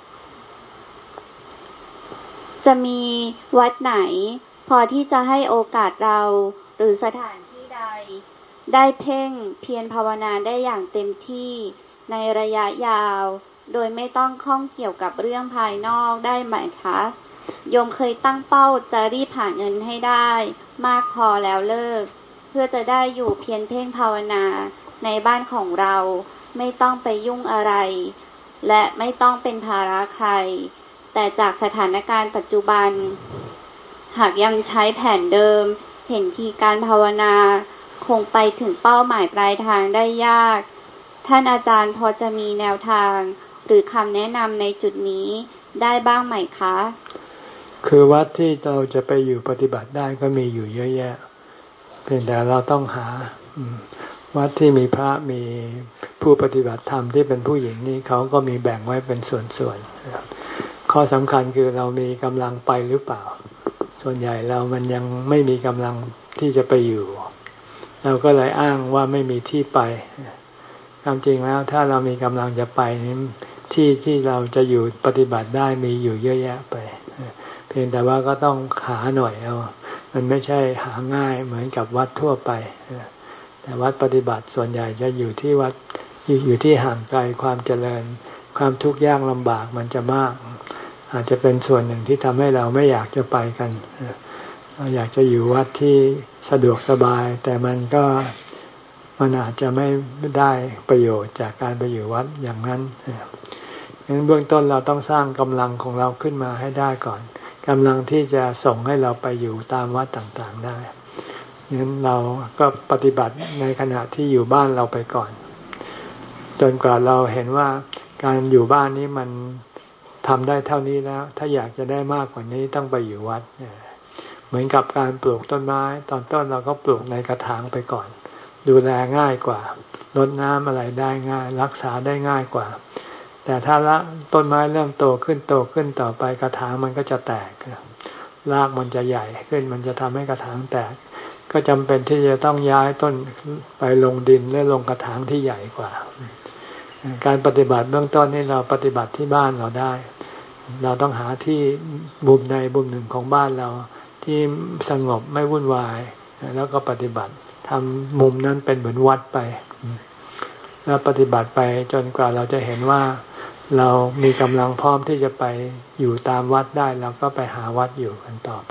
จะมีวัดไหนพอที่จะให้โอกาสเราหรือสถานที่ใดได้เพ่งเพียรภาวนาได้อย่างเต็มที่ในระยะยาวโดยไม่ต้องข้องเกี่ยวกับเรื่องภายนอกได้ไหมคะโยมเคยตั้งเป้าจะรีบหาเงินให้ได้มากพอแล้วเลิกเพื่อจะได้อยู่เพียรเพ่งภาวนาในบ้านของเราไม่ต้องไปยุ่งอะไรและไม่ต้องเป็นภาระใครแต่จากสถานการณ์ปัจจุบันหากยังใช้แผนเดิมเห็นทีการภาวนาคงไปถึงเป้าหมายปลายทางได้ยากท่านอาจารย์พอจะมีแนวทางหรือคำแนะนำในจุดนี้ได้บ้างไหมคะคือวัดที่เราจะไปอยู่ปฏิบัติได้ก็มีอยู่เยอะแยะเพียงแต่เราต้องหาวัดที่มีพระมีผู้ปฏิบัติธรรมที่เป็นผู้หญิงนี่เขาก็มีแบ่งไว้เป็นส่วนๆข้อสำคัญคือเรามีกำลังไปหรือเปล่าส่วนใหญ่เรามันยังไม่มีกำลังที่จะไปอยู่เราก็เลยอ้างว่าไม่มีที่ไปความจริงแล้วถ้าเรามีกำลังจะไปนี่ที่ที่เราจะอยู่ปฏิบัติได้มีอยู่เยอะแยะไปเพียงแต่ว่าก็ต้องหาหน่อยเอามันไม่ใช่หาง่ายเหมือนกับวัดทั่วไปแต่วัดปฏิบัติส่วนใหญ่จะอยู่ที่วัดอยู่ที่ห่างไกลความเจริญความทุกข์ยากลำบากมันจะมากอาจจะเป็นส่วนหนึ่งที่ทำให้เราไม่อยากจะไปกันเราอยากจะอยู่วัดที่สะดวกสบายแต่มันก็มันอาจจะไม่ได้ประโยชน์จากการไปอยู่วัดอย่างนั้นงั้นเบื้องต้นเราต้องสร้างกำลังของเราขึ้นมาให้ได้ก่อนกำลังที่จะส่งให้เราไปอยู่ตามวัดต่างๆได้งั้นเราก็ปฏิบัติในขณะที่อยู่บ้านเราไปก่อนจนกว่าเราเห็นว่าการอยู่บ้านนี้มันทำได้เท่านี้แล้วถ้าอยากจะได้มากกว่านี้ต้องไปอยู่วัดเหมือนกับการปลูกต้นไม้ตอนต้นเราก็ปลูกในกระถางไปก่อนดูแลง่ายกว่ารดน้ำอะไรได้ง่ายรักษาได้ง่ายกว่าแต่ถ้าละต้นไม้เริ่มโตขึ้นโตขึ้นต่อไปกระถางมันก็จะแตกรากมันจะใหญ่ขึ้นมันจะทำให้กระถางแตกก็จำเป็นที่จะต้องย้ายต้นไปลงดินและลงกระถางที่ใหญ่กว่าการปฏิบัติเบื้องต้นนี่เราปฏิบัติที่บ้านเราได้เราต้องหาที่มุมใดมุมหนึ่งของบ้านเราที่สงบไม่วุ่นวายแล้วก็ปฏิบัติทำมุมนั้นเป็นเหมือนวัดไปแล้วปฏิบัติไปจนกว่าเราจะเห็นว่าเรามีกำลังพร้อมที่จะไปอยู่ตามวัดได้เราก็ไปหาวัดอยู่กันต่อไป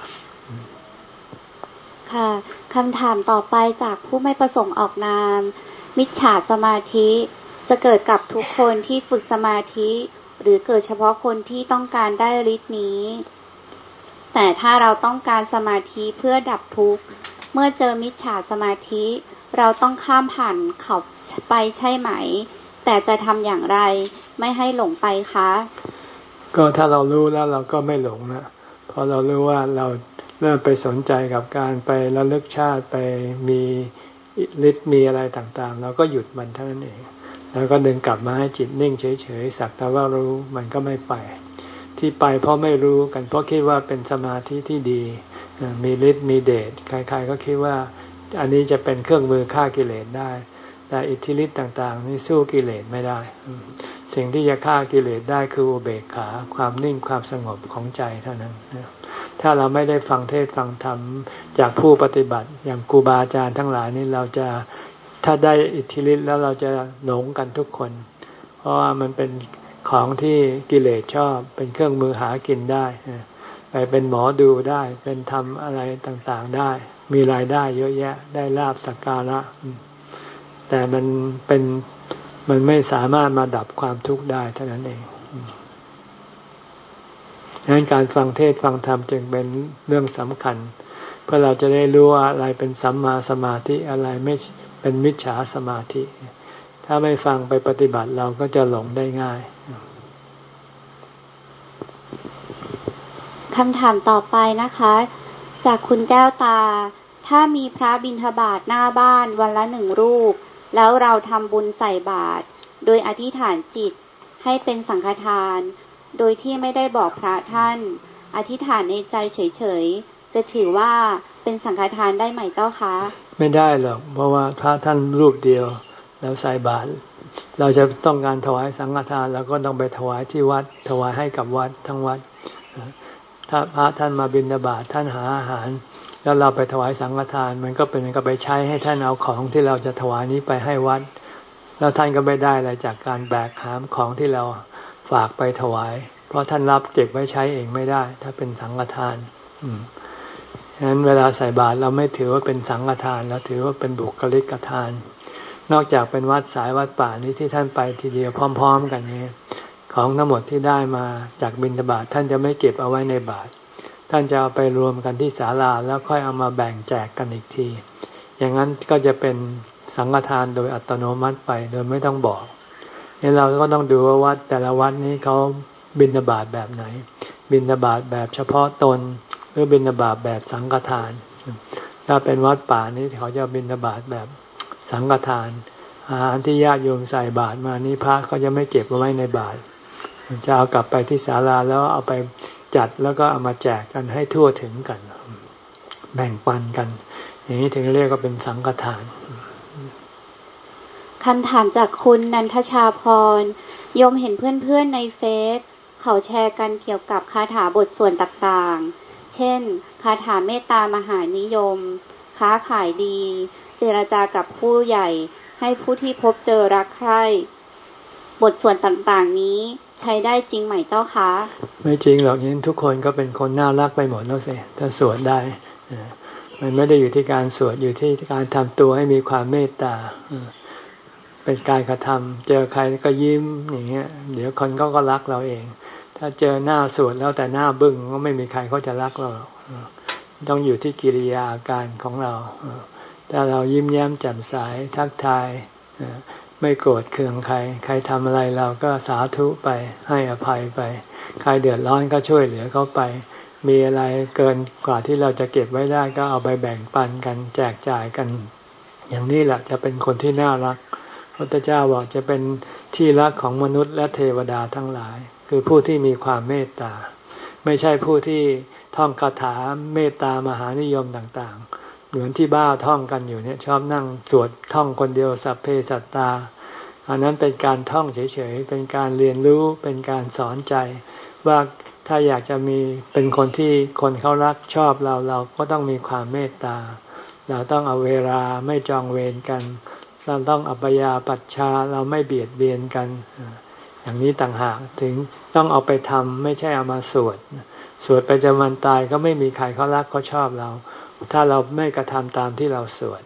ค่ะคำถามต่อไปจากผู้ไม่ประสงค์ออกนามมิจฉาสมาธิจะเกิดกับทุกคนที่ฝึกสมาธิหรือเกิดเฉพาะคนที่ต้องการได้ฤทธิ์นี้แต่ถ้าเราต้องการสมาธิเพื่อดับทุกข์เมื่อเจอมิจฉาสมาธิเราต้องข้ามผ่านเขาไปใช่ไหมแต่จะทำอย่างไรไม่ให้หลงไปคะก็ถ้าเรารู้แล้วเราก็ไม่หลงนะพอเรารู้ว่าเราเริ่มไปสนใจกับการไประลึกชาติไปมีฤทธิ์มีอะไรต่างๆเราก็หยุดมันเท่านั้นเองแล้วก็ดึงกลับมาให้จิตนิ่งเฉยๆสักแต่ว่ารู้มันก็ไม่ไปที่ไปเพราะไม่รู้กันเพราะคิดว่าเป็นสมาธิที่ดีมีฤทธิ์มีเดชใครๆก็คิดว่าอันนี้จะเป็นเครื่องมือฆ่ากิเลสได้แต่อิทธิฤทธิ์ต่างๆนี่สู้กิเลสไม่ได้สิ่งที่จะฆ่ากิเลสได้คืออุเบกขาความนิ่งความสงบของใจเท่านั้นถ้าเราไม่ได้ฟังเทศฟังธรรมจากผู้ปฏิบัติอย่างครูบาอาจารย์ทั้งหลายนี่เราจะถ้าได้อิทธิฤทธิ์แล้วเราจะหลงกันทุกคนเพราะว่ามันเป็นของที่กิเลสชอบเป็นเครื่องมือหากินได้ไปเป็นหมอดูได้เป็นทำอะไรต่างๆได้มีรายได้เยอะแยะได้ลาภสักการะแต่มันเป็นมันไม่สามารถมาดับความทุกข์ได้เท่านั้นเองดังนั้นการฟังเทศฟังธรรมจึงเป็นเรื่องสำคัญเพื่อเราจะได้รู้ว่าอะไรเป็นสัมมาสมาธิอะไรไม่เป็นมิจฉาสมาธิถ้าไม่ฟังไปปฏิบัติเราก็จะหลงได้ง่ายคำถามต่อไปนะคะจากคุณแก้วตาถ้ามีพระบิณฑบาตหน้าบ้านวันละหนึ่งรูปแล้วเราทำบุญใส่บาตรโดยอธิษฐานจิตให้เป็นสังฆทานโดยที่ไม่ได้บอกพระท่านอธิษฐานในใจเฉยๆจะถือว่าเป็นสังฆทานได้ไหมเจ้าคะไม่ได้หรอกเพราะว่าพระท่านรูปเดียวแล้วใส่บาตรเราจะต้องการถวายสังฆทานเราก็ต้องไปถวายที่วัดถวายให้กับวัดทั้งวัดถ้าพระท่านมาบิณฑบาตท่านหาอาหารแล้วเราไปถวายสังฆทานมันก็เป็นก็ไปใช้ให้ท่านเอาของที่เราจะถวายนี้ไปให้วัดแล้วท่านก็ไม่ได้อะไรจากการแบกหามของที่เราฝากไปถวายเพราะท่านรับเก็บไว้ใช้เองไม่ได้ถ้าเป็นสังฆทานอืมฉะนั้นเวลาใส่บาตรเราไม่ถือว่าเป็นสังฆทานเราถือว่าเป็นบุคลิกทานนอกจากเป็นวัดสายวัดป่านี้ที่ท่านไปทีเดียวพร้อมๆกันนี้ของทั้งหมดที่ได้มาจากบิณฑบาตท่านจะไม่เก็บเอาไว้ในบาตรท่านจะเอาไปรวมกันที่ศาลาแล้วค่อยเอามาแบ่งแจกกันอีกทีอย่างนั้นก็จะเป็นสังฆทานโดยอัตโนมัติไปโดยไม่ต้องบอกนี่เราก็ต้องดูว่าวัดแต่ละวัดนี้เขาบิณฑบาตแบบไหนบิณฑบาตแบบเฉพาะตนหรือบิณฑบาตแบบสังฆทานถ้าเป็นวัดป่านี้เขาจะบิณฑบาตแบบสังฆทานอาหารที่ญาติโยมใส่บาตรมานี้พระก็จะไม่เก็บเอาไว้ในบาตรจะเอากลับไปที่ศาลาแล้วเอาไปจัดแล้วก็เอามาแจกกันให้ทั่วถึงกันแบ่งปันกันอย่างนี้ถึงเรียกว่าเป็นสังฆทานคำถามจากคุณนันทชาพรโยมเห็นเพื่อนๆในเฟซเขาแชร์กันเกี่ยวกับคาถาบทสวดต่างๆเช่นคาถาเมตตามหานิยมค้าขายดีเจรจากับผู้ใหญ่ให้ผู้ที่พบเจอรักใคร่บทสวดต่างๆนี้ใช้ได้จริงไหมเจ้าคะไม่จริงหรอกนี่ทุกคนก็เป็นคนน่ารักไปหมดแล้วสิถ้าสวดได้มันไม่ได้อยู่ที่การสวดอยู่ที่การทำตัวให้มีความเมตตาเป็นการกระทำเจอใครก็ยิ้มอย่างเงี้ยเดี๋ยวคนก็ก็รักเราเองถ้าเจอหน้าสวดแล้วแต่หน้าบึ้งก็ไม่มีใครเขาจะรักเราต้องอยู่ที่กิริยาอาการของเราถ้าเรายิ้มแย้มแจ่มใสทักทายไม่โกรธเคืองใครใครทำอะไรเราก็สาธุไปให้อภัยไปใครเดือดร้อนก็ช่วยเหลือเขาไปมีอะไรเกินกว่าที่เราจะเก็บไว้ได้ก็เอาไปแบ่งปันกันแจกจ่ายกันอย่างนี้แหละจะเป็นคนที่น่ารักพระพุทธเจ้าบอกจะเป็นที่รักของมนุษย์และเทวดาทั้งหลายคือผู้ที่มีความเมตตาไม่ใช่ผู้ที่ท่องคาถาเมตตามหานิยมต่างๆเหมือนที่บ้าท่องกันอยู่เนี่ยชอบนั่งสวดท่องคนเดียวสัพเพสัตตาอันนั้นเป็นการท่องเฉยๆเป็นการเรียนรู้เป็นการสอนใจว่าถ้าอยากจะมีเป็นคนที่คนเขารักชอบเราเราก็ต้องมีความเมตตาเราต้องเอาเวลาไม่จองเวรกันเราต้องอัปยาปัชชาเราไม่เบียดเบียนกันอย่างนี้ต่างหากถึงต้องเอาไปทำไม่ใช่เอามาสวดสวดไปจนวันตายก็ไม่มีใครเขารักเขาชอบเราถ้าเราไม่กระทำตามที่เราสวด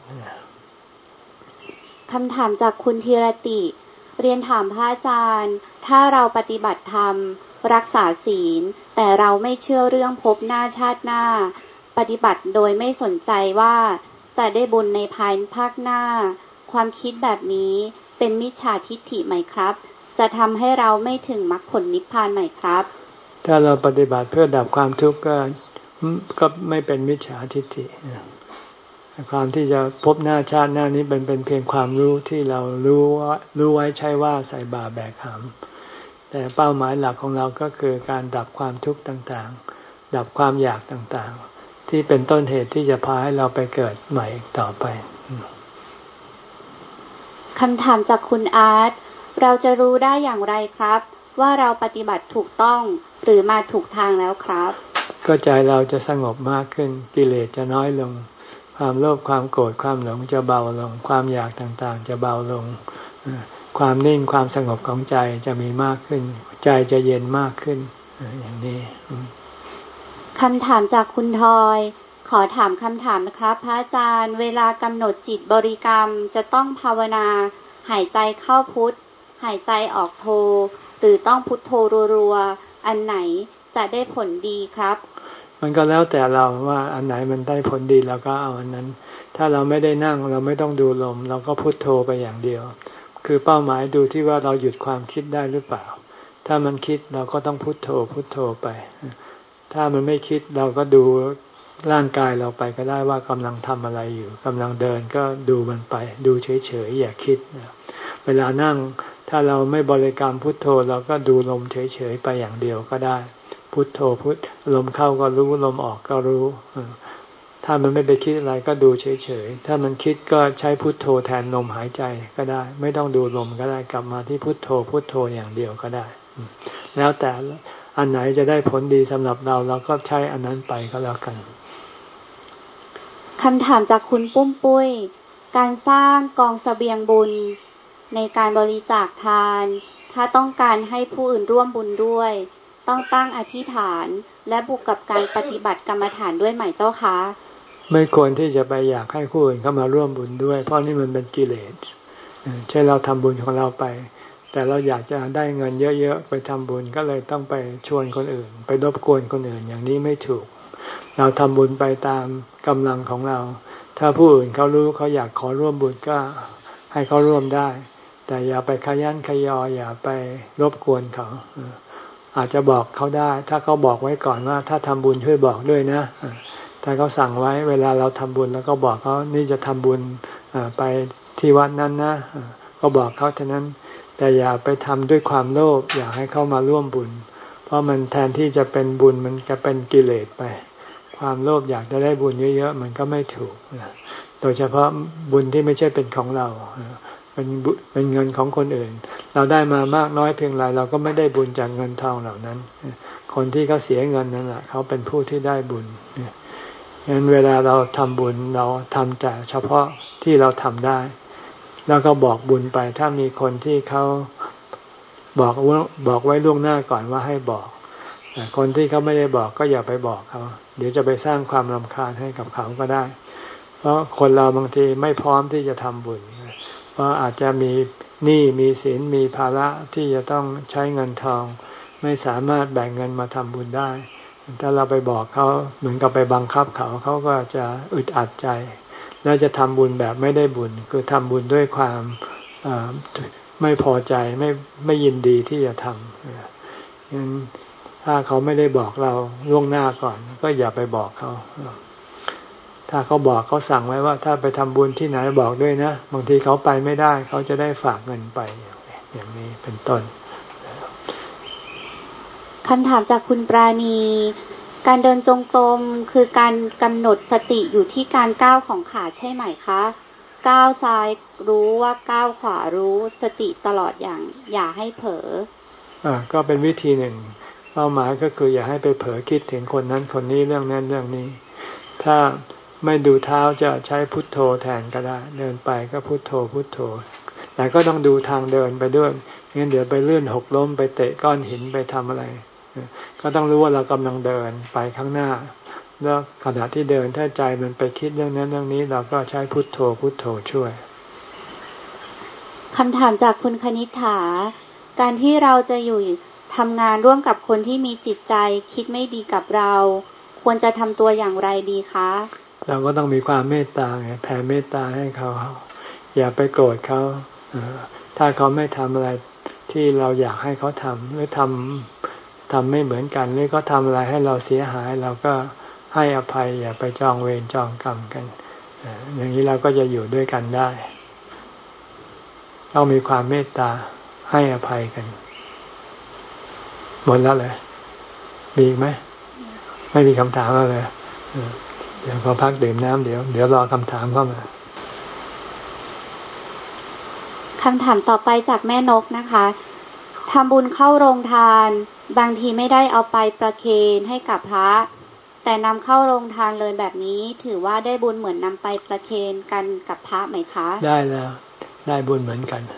คำถามจากคุณธีรติเรียนถามพระอาจารย์ถ้าเราปฏิบัติธรรมรักษาศีลแต่เราไม่เชื่อเรื่องภพหน้าชาติหน้าปฏิบัติโดยไม่สนใจว่าจะได้บุญในภายภาคหน้าความคิดแบบนี้เป็นมิจฉาทิฏฐิไหมครับจะทำให้เราไม่ถึงมรรคผลนิพพานไหมครับถ้าเราปฏิบัติเพื่อดับความทุกข์ก็ก็ไม่เป็นมิจฉาทิฏฐิความที่จะพบหน้าชาติหน้านี้เป็นเป็นเพียงความรู้ที่เรารู้ว่ารู้ไว้ใช่ว่าใส่บาแบกหามแต่เป้าหมายหลักของเราก็คือการดับความทุกข์ต่างๆดับความอยากต่างๆที่เป็นต้นเหตุที่จะพาให้เราไปเกิดใหม่ต่อไปคำถามจากคุณอาร์ตเราจะรู้ได้อย่างไรครับว่าเราปฏิบัติถูกต้องหรือมาถูกทางแล้วครับก็ใจเราจะสงบมากขึ้นกิเลสจะน้อยลงความโลภความโกรธความหลงจะเบาลงความอยากต่างๆจะเบาลงความนิ่งความสงบของใจจะมีมากขึ้นใจจะเย็นมากขึ้นอย่างนี้คำถามจากคุณทอยขอถามคำถามนะครับพระอาจารย์เวลากำหนดจิตบริกรรมจะต้องภาวนาหายใจเข้าพุทหายใจออกโทหรือต้องพุทโธรัวๆอันไหนจะได้ผลดีครับมันก็แล้วแต่เราว่าอันไหนมันได้ผลดีเราก็เอาอันนั้นถ้าเราไม่ได้นั่งเราไม่ต้องดูลมเราก็พุทโธไปอย่างเดียวคือเป้าหมายดูที่ว่าเราหยุดความคิดได้หรือเปล่าถ้ามันคิดเราก็ต้องพุทโธพุทโธไปถ้ามันไม่คิดเราก็ดูร่างกายเราไปก็ได้ว่ากำลังทำอะไรอยู่กำลังเดินก็ดูมันไปดูเฉยๆอย่าคิดเวลานั่งถ้าเราไม่บริกรรมพุทโธเราก็ดูลมเฉยๆไปอย่างเดียวก็ได้พุทโธพุทลมเข้าก็รู้ลมออกก็รู้ถ้ามันไม่ไปคิดอะไรก็ดูเฉยๆถ้ามันคิดก็ใช้พุทโธแทนลมหายใจก็ได้ไม่ต้องดูลมก็ได้กลับมาที่พุทโธพุทโธอย่างเดียวก็ได้แล้วแต่อันไหนจะได้ผลดีสำหรับเราเราก็ใช้อันนั้นไปก็แล้วกันคำถามจากคุณปุ้มปุ้ยการสร้างกองเสบียงบุญในการบริจาคทานถ้าต้องการให้ผู้อื่นร่วมบุญด้วยต้องตั้งอธิษฐานและบวกกับการปฏิบัติกรรมฐานด้วยไหมเจ้าคะไม่ควรที่จะไปอยากให้ผู้อื่นเข้ามาร่วมบุญด้วยเพราะนี่มันเป็นกิเลสใช่เราทำบุญของเราไปแต่เราอยากจะได้เงินเยอะๆไปทำบุญก็เลยต้องไปชวนคนอื่นไปรบกวนคนอื่นอย่างนี้ไม่ถูกเราทำบุญไปตามกำลังของเราถ้าผู้อื่นเขารู้เขาอยากขอร่วมบุญก็ให้เขาร่วมได้แต่อย่าไปขยันขยออย่าไปรบกวนเขาอาจจะบอกเขาได้ถ้าเขาบอกไว้ก่อนว่าถ้าทำบุญช่วยบอกด้วยนะถ้าเขาสั่งไว้เวลาเราทำบุญแล้วก็บอกเขานี่จะทำบุญไปที่วัดนั้นนะก็บอกเขาเท่านั้นแต่อย่าไปทำด้วยความโลภอยากให้เขามาร่วมบุญเพราะมันแทนที่จะเป็นบุญมันจะเป็นกิเลสไปความโลภอยากจะได้บุญเยอะๆมันก็ไม่ถูกโดยเฉพาะบุญที่ไม่ใช่เป็นของเราเป็นเป็นเงินของคนอื่นเราได้มามากน้อยเพียงไรเราก็ไม่ได้บุญจากเงินทองเหล่านั้นคนที่เขาเสียเงินนั่นแหละเขาเป็นผู้ที่ได้บุญฉะนั้นเวลาเราทำบุญเราทำแต่เฉพาะที่เราทำได้แล้วก็บอกบุญไปถ้ามีคนที่เขาบอกว่าบอกไว้ล่วงหน้าก่อนว่าให้บอกแต่คนที่เขาไม่ได้บอกก็อย่าไปบอกเขาเดี๋ยวจะไปสร้างความรำคาญให้กับเขาก็ได้เพราะคนเราบางทีไม่พร้อมที่จะทำบุญเพราะอาจจะมีหนี้มีสินมีภาระที่จะต้องใช้เงินทองไม่สามารถแบ่งเงินมาทำบุญได้ถ้าเราไปบอกเขาเหมือนกับไปบังคับเขาเขาก็จะอึดอัดใจแล้วจะทำบุญแบบไม่ได้บุญคือทำบุญด้วยความไม่พอใจไม่ไม่ยินดีที่จะทำงั้นถ้าเขาไม่ได้บอกเราล่วงหน้าก่อนก็อย่าไปบอกเขาถ้าเขาบอกเขาสั่งไว้ว่าถ้าไปทำบุญที่ไหนบอกด้วยนะบางทีเขาไปไม่ได้เขาจะได้ฝากเงินไปอย่างนี้เป็นต้นคำถามจากคุณปราณีการเดินจงกรมคือการกำหนดสติอยู่ที่การก้าวของขาใช่ไหมคะก้าวซ้ายรู้ว่าก้าวขวารู้สติตลอดอย่างอย่าให้เผลออ่าก็เป็นวิธีหนึ่งเป้าหมายก็คืออย่าให้ไปเผลอคิดถึงคนนั้นคนนี้เรื่องนั้นเรื่องนี้ถ้าไม่ดูเท้าจะใช้พุทโธแทนก็ได้เดินไปก็พุทโธพุทโธแต่ก็ต้องดูทางเดินไปด้วยงั้นเดี๋ยวไปลื่นหกล้มไปเตะก้อนหินไปทำอะไรก็ต้องรู้ว่าเรากำลังเดินไปข้างหน้าแล้วขณะที่เดินถ้าใจมันไปคิดเรื่องนั้นเรื่องนี้เราก็ใช้พุทโธพุทโธช่วยคำถามจากคุณคณิษฐาการที่เราจะอยู่ทำงานร่วมกับคนที่มีจิตใจคิดไม่ดีกับเราควรจะทำตัวอย่างไรดีคะเราก็ต้องมีความเมตตาไงแผ่เมตตาให้เขาอย่าไปโกรธเขาถ้าเขาไม่ทำอะไรที่เราอยากให้เขาทำหรือทำทำไม่เหมือนกันหรือเขาทำอะไรให้เราเสียหายเราก็ให้อภัยอย่าไปจองเวรจองกรรมกันอย่างนี้เราก็จะอยู่ด้วยกันได้ต้องมีความเมตตาให้อภัยกันหมดแล้วเลยมีอีกไหมไม่มีคำถามแล้วเลยเดี๋ยวพอพักดื่มน้ำเดี๋ยวเดี๋ยวรอคำถามเข้ามาคำถามต่อไปจากแม่นกนะคะทำบุญเข้าโรงทานบางทีไม่ได้เอาไปประเคนให้กับพระแต่นำเข้าโรงทานเลยแบบนี้ถือว่าได้บุญเหมือนนำไปประเคนกันกับพระไหมคะได้แล้วได้บุญเหมือนกัน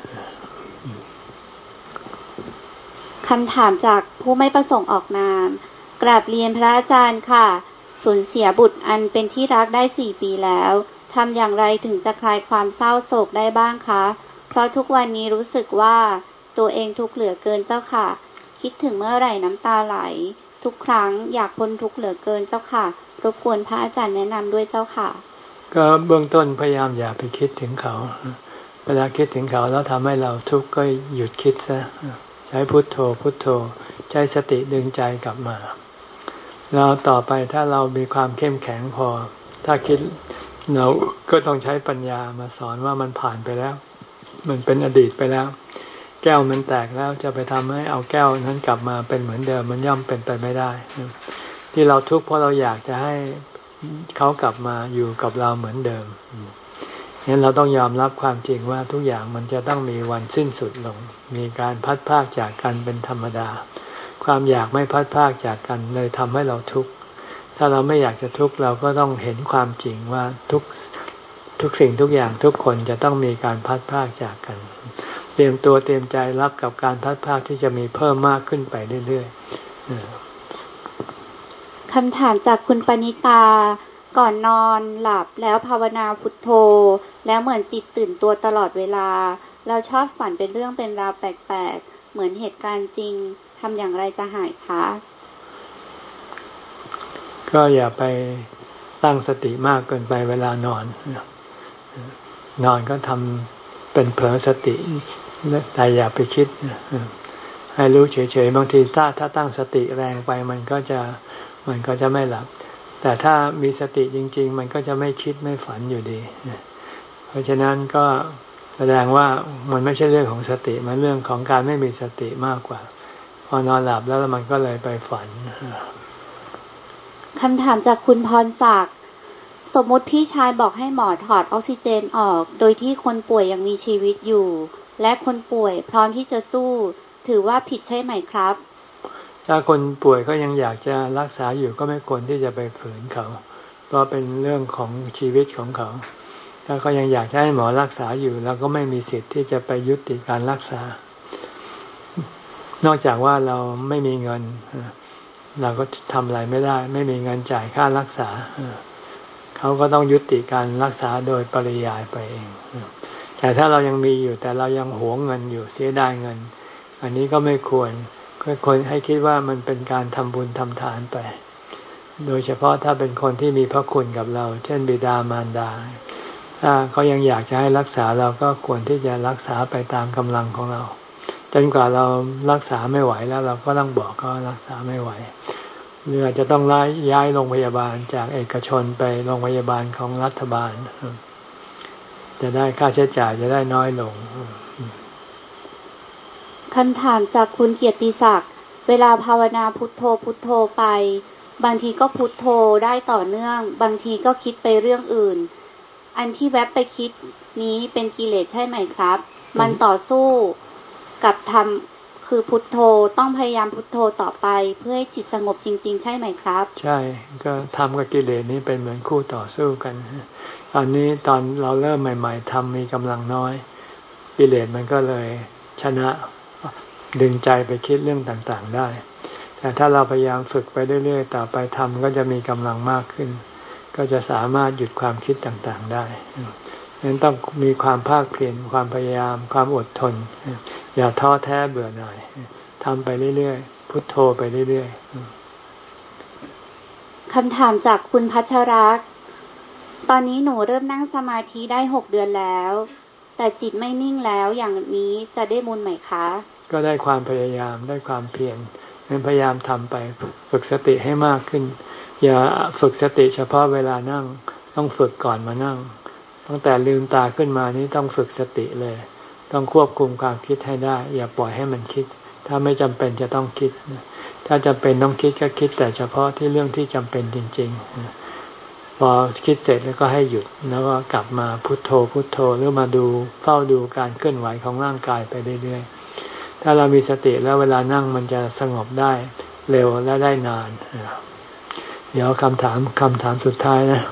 คำถามจากผู้ไม่ประสงค์ออกนามกราบเรียนพระอาจารย์ค่ะสูญเสียบุตรอันเป็นที่รักได้สี่ปีแล้วทำอย่างไรถึงจะคลายความเศร้าโศกได้บ้างคะเพราะทุกวันนี้รู้สึกว่าตัวเองทุกข์เหลือเกินเจ้าค่ะคิดถึงเมื่อไหร่น้ำตาไหลทุกครั้งอยากพ้นทุกข์เหลือเกินเจ้าค่ะรบกวนพระอาจารย์แนะนำด้วยเจ้าค่ะก็เบื้องต้นพยายามอย่าไปคิดถึงเขาเวลาคิดถึงเขาแล้วทำให้เราทุกข์ก็หยุดคิดซะใช้พุทโธพุทโธใช้สติดึงใจกลับมาแล้วต่อไปถ้าเรามีความเข้มแข็งพอถ้าคิดเราก็ต้องใช้ปัญญามาสอนว่ามันผ่านไปแล้วมันเป็นอดีตไปแล้วแก้วมันแตกแล้วจะไปทำให้เอาแก้วนั้นกลับมาเป็นเหมือนเดิมมันย่อมเป็นไปไม่ได้ที่เราทุกข์เพราะเราอยากจะให้เขากลับมาอยู่กับเราเหมือนเดิมงั้นเราต้องยอมรับความจริงว่าทุกอย่างมันจะต้องมีวันสิ้นสุดลงมีการพัดพรากจากกันเป็นธรรมดาความอยากไม่พัดพรากจากกันเลยทำให้เราทุกข์ถ้าเราไม่อยากจะทุกข์เราก็ต้องเห็นความจริงว่าทุกทุกสิ่งทุกอย่างทุกคนจะต้องมีการพัดพรากจากกันเตรียมตัวเตรียมใจรับกับการพัดพรากที่จะมีเพิ่มมากขึ้นไปเรื่อยๆคำถามจากคุณปณิตาก่อนนอนหลับแล้วภาวนาพุทโธแล้วเหมือนจิตตื่นตัวตลอดเวลาเราชอบฝันเป็นเรื่องเป็นราวแปลกๆเหมือนเหตุการณ์จริงทำอย่างไรจะหายคะก็อย่าไปตั้งสติมากเกินไปเวลานอนนอนก็ทำเป็นเผลอสติแต่อย่าไปคิดให้รู้เฉยๆบางทีถ้าถ้าตั้งสติแรงไปมันก็จะมันก็จะไม่หลับแต่ถ้ามีสติจริงๆมันก็จะไม่คิดไม่ฝันอยู่ดีเพราะฉะนั้นก็แสดงว่ามันไม่ใช่เรื่องของสติมันเรื่องของการไม่มีสติมากกว่าพอนอนหลับแล้วมันก็เลยไปฝันคำถามจากคุณพรศักดิ์สมมติพี่ชายบอกให้หมอถอดออกซิเจนออกโดยที่คนป่วยยังมีชีวิตอยู่และคนป่วยพร้อมที่จะสู้ถือว่าผิดใช่ไหมครับถ้าคนป่วยก็ยังอยากจะรักษาอยู่ก็ไม่ควรที่จะไปฝืนเขาเพราะเป็นเรื่องของชีวิตของเขาถ้าเขายังอยากให้หมอรักษาอยู่เราก็ไม่มีสิทธิ์ที่จะไปยุติการรักษานอกจากว่าเราไม่มีเงินเราก็ทำอะไรไม่ได้ไม่มีเงินจ่ายค่ารักษาเขาก็ต้องยุติการรักษาโดยปริยายไปเองแต่ถ้าเรายังมีอยู่แต่เรายังหวงเงินอยู่เสียดายเงินอันนี้ก็ไม่ควรควรให้คิดว่ามันเป็นการทำบุญทำทานไปโดยเฉพาะถ้าเป็นคนที่มีพระคุณกับเราเช่นบิดามารดาถ้าเขายังอยากจะให้รักษาเราก็ควรที่จะรักษาไปตามกำลังของเราจนกว่าเรารักษาไม่ไหวแล้วเราก็ต้องบอกเขารักษาไม่ไหวหรืออาจจะต้องย้ายโรงพยาบาลจากเอกชนไปโรงพยาบาลของรัฐบาลจะได้ค่าใช้จ่ายจะได้น้อยลงคำถามจากคุณเกียรติศักดิ์เวลาภาวนาพุทโธพุทโธไปบางทีก็พุทโธได้ต่อเนื่องบางทีก็คิดไปเรื่องอื่นอันที่แวบไปคิดนี้เป็นกิเลสใช่ไหมครับมันต่อสู้กับธรรมคือพุทโธต้องพยายามพุทโธต่อไปเพื่อให้จิตสงบจริงๆใช่ไหมครับใช่ก็ทำกับกิเลสนี้เป็นเหมือนคู่ต่อสู้กันตอนนี้ตอนเราเริ่มใหม่ๆทำมีกำลังน้อยกิเลสมันก็เลยชนะดึงใจไปคิดเรื่องต่างๆได้แต่ถ้าเราพยายามฝึกไปเรื่อยๆต่อไปทำก็จะมีกำลังมากขึ้นก็จะสามารถหยุดความคิดต่างๆได้ฉะนั้นต้องมีความภาคเพียรความพยายามความอดทนอย่าท้อแท้เบื่อหน่ายทำไปเรื่อยๆพุทโธไปเรื่อยๆคำถามจากคุณพัชรักษ์ตอนนี้หนูเริ่มนั่งสมาธิได้หกเดือนแล้วแต่จิตไม่นิ่งแล้วอย่างนี้จะได้บุญไหมคะก็ได้ความพยายามได้ความเพียรงั้นพยายามทำไปฝึกสติให้มากขึ้นอย่าฝึกสติเฉพาะเวลานั่งต้องฝึกก่อนมานั่งตั้งแต่ลืมตาขึ้นมานี้ต้องฝึกสติเลยต้องควบคุมความคิดให้ได้อย่าปล่อยให้มันคิดถ้าไม่จำเป็นจะต้องคิดถ้าจำเป็นต้องคิดก็คิดแต่เฉพาะที่เรื่องที่จำเป็นจริงๆพอคิดเสร็จแล้วก็ให้หยุดแล้วก็กลับมาพุทโธพุทโธหรือมาดูเฝ้าดูการเคลื่อนไหวของร่างกายไปเรื่อยๆถ้าเรามีสติแล้วเวลานั่งมันจะสงบได้เร็วและได้นานเดี๋ยวคำถามคำถามสุดท้ายนะ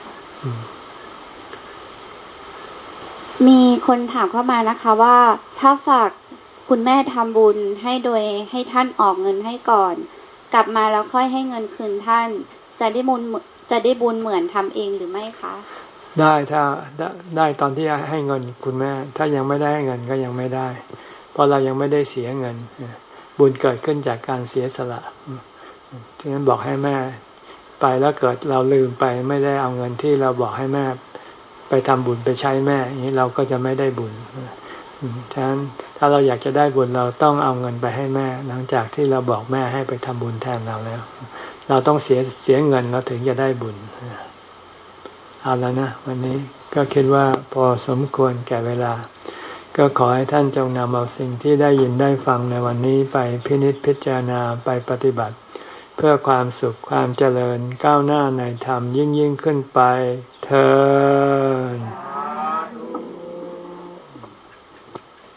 มีคนถามเข้ามานะคะว่าถ้าฝากคุณแม่ทำบุญให้โดยให้ท่านออกเงินให้ก่อนกลับมาแล้วค่อยให้เงินคืนท่านจะได้บุญจะได้บุญเหมือนทำเองหรือไม่คะได้ถ้าได้ได้ตอนที่ให้เงินคุณแม่ถ้ายังไม่ได้ให้เงินก็ยังไม่ได้เพราะเรายังไม่ได้เสียเงินบุญเกิดขึ้นจากการเสียสละฉะนั้นบอกให้แม่ไปแล้วเกิดเราลืมไปไม่ได้เอาเงินที่เราบอกให้แม่ไปทำบุญไปใช้แม่อย่างนี้เราก็จะไม่ได้บุญฉะนั้นถ้าเราอยากจะได้บุญเราต้องเอาเงินไปให้แม่หลังจากที่เราบอกแม่ให้ไปทำบุญแทนเราแล้วเราต้องเสียเสียเงินเราถึงจะได้บุญเอาแล้วนะวันนี้ก็คิดว่าพอสมควรแก่เวลาก็ขอให้ท่านจงนำเอาสิ่งที่ได้ยินได้ฟังในวันนี้ไปพินิจพิจารณาไปปฏิบัติเพื่อความสุขความเจริญก้าวหน้าในธรรมยิ่งยิ่งขึ้นไปเธอ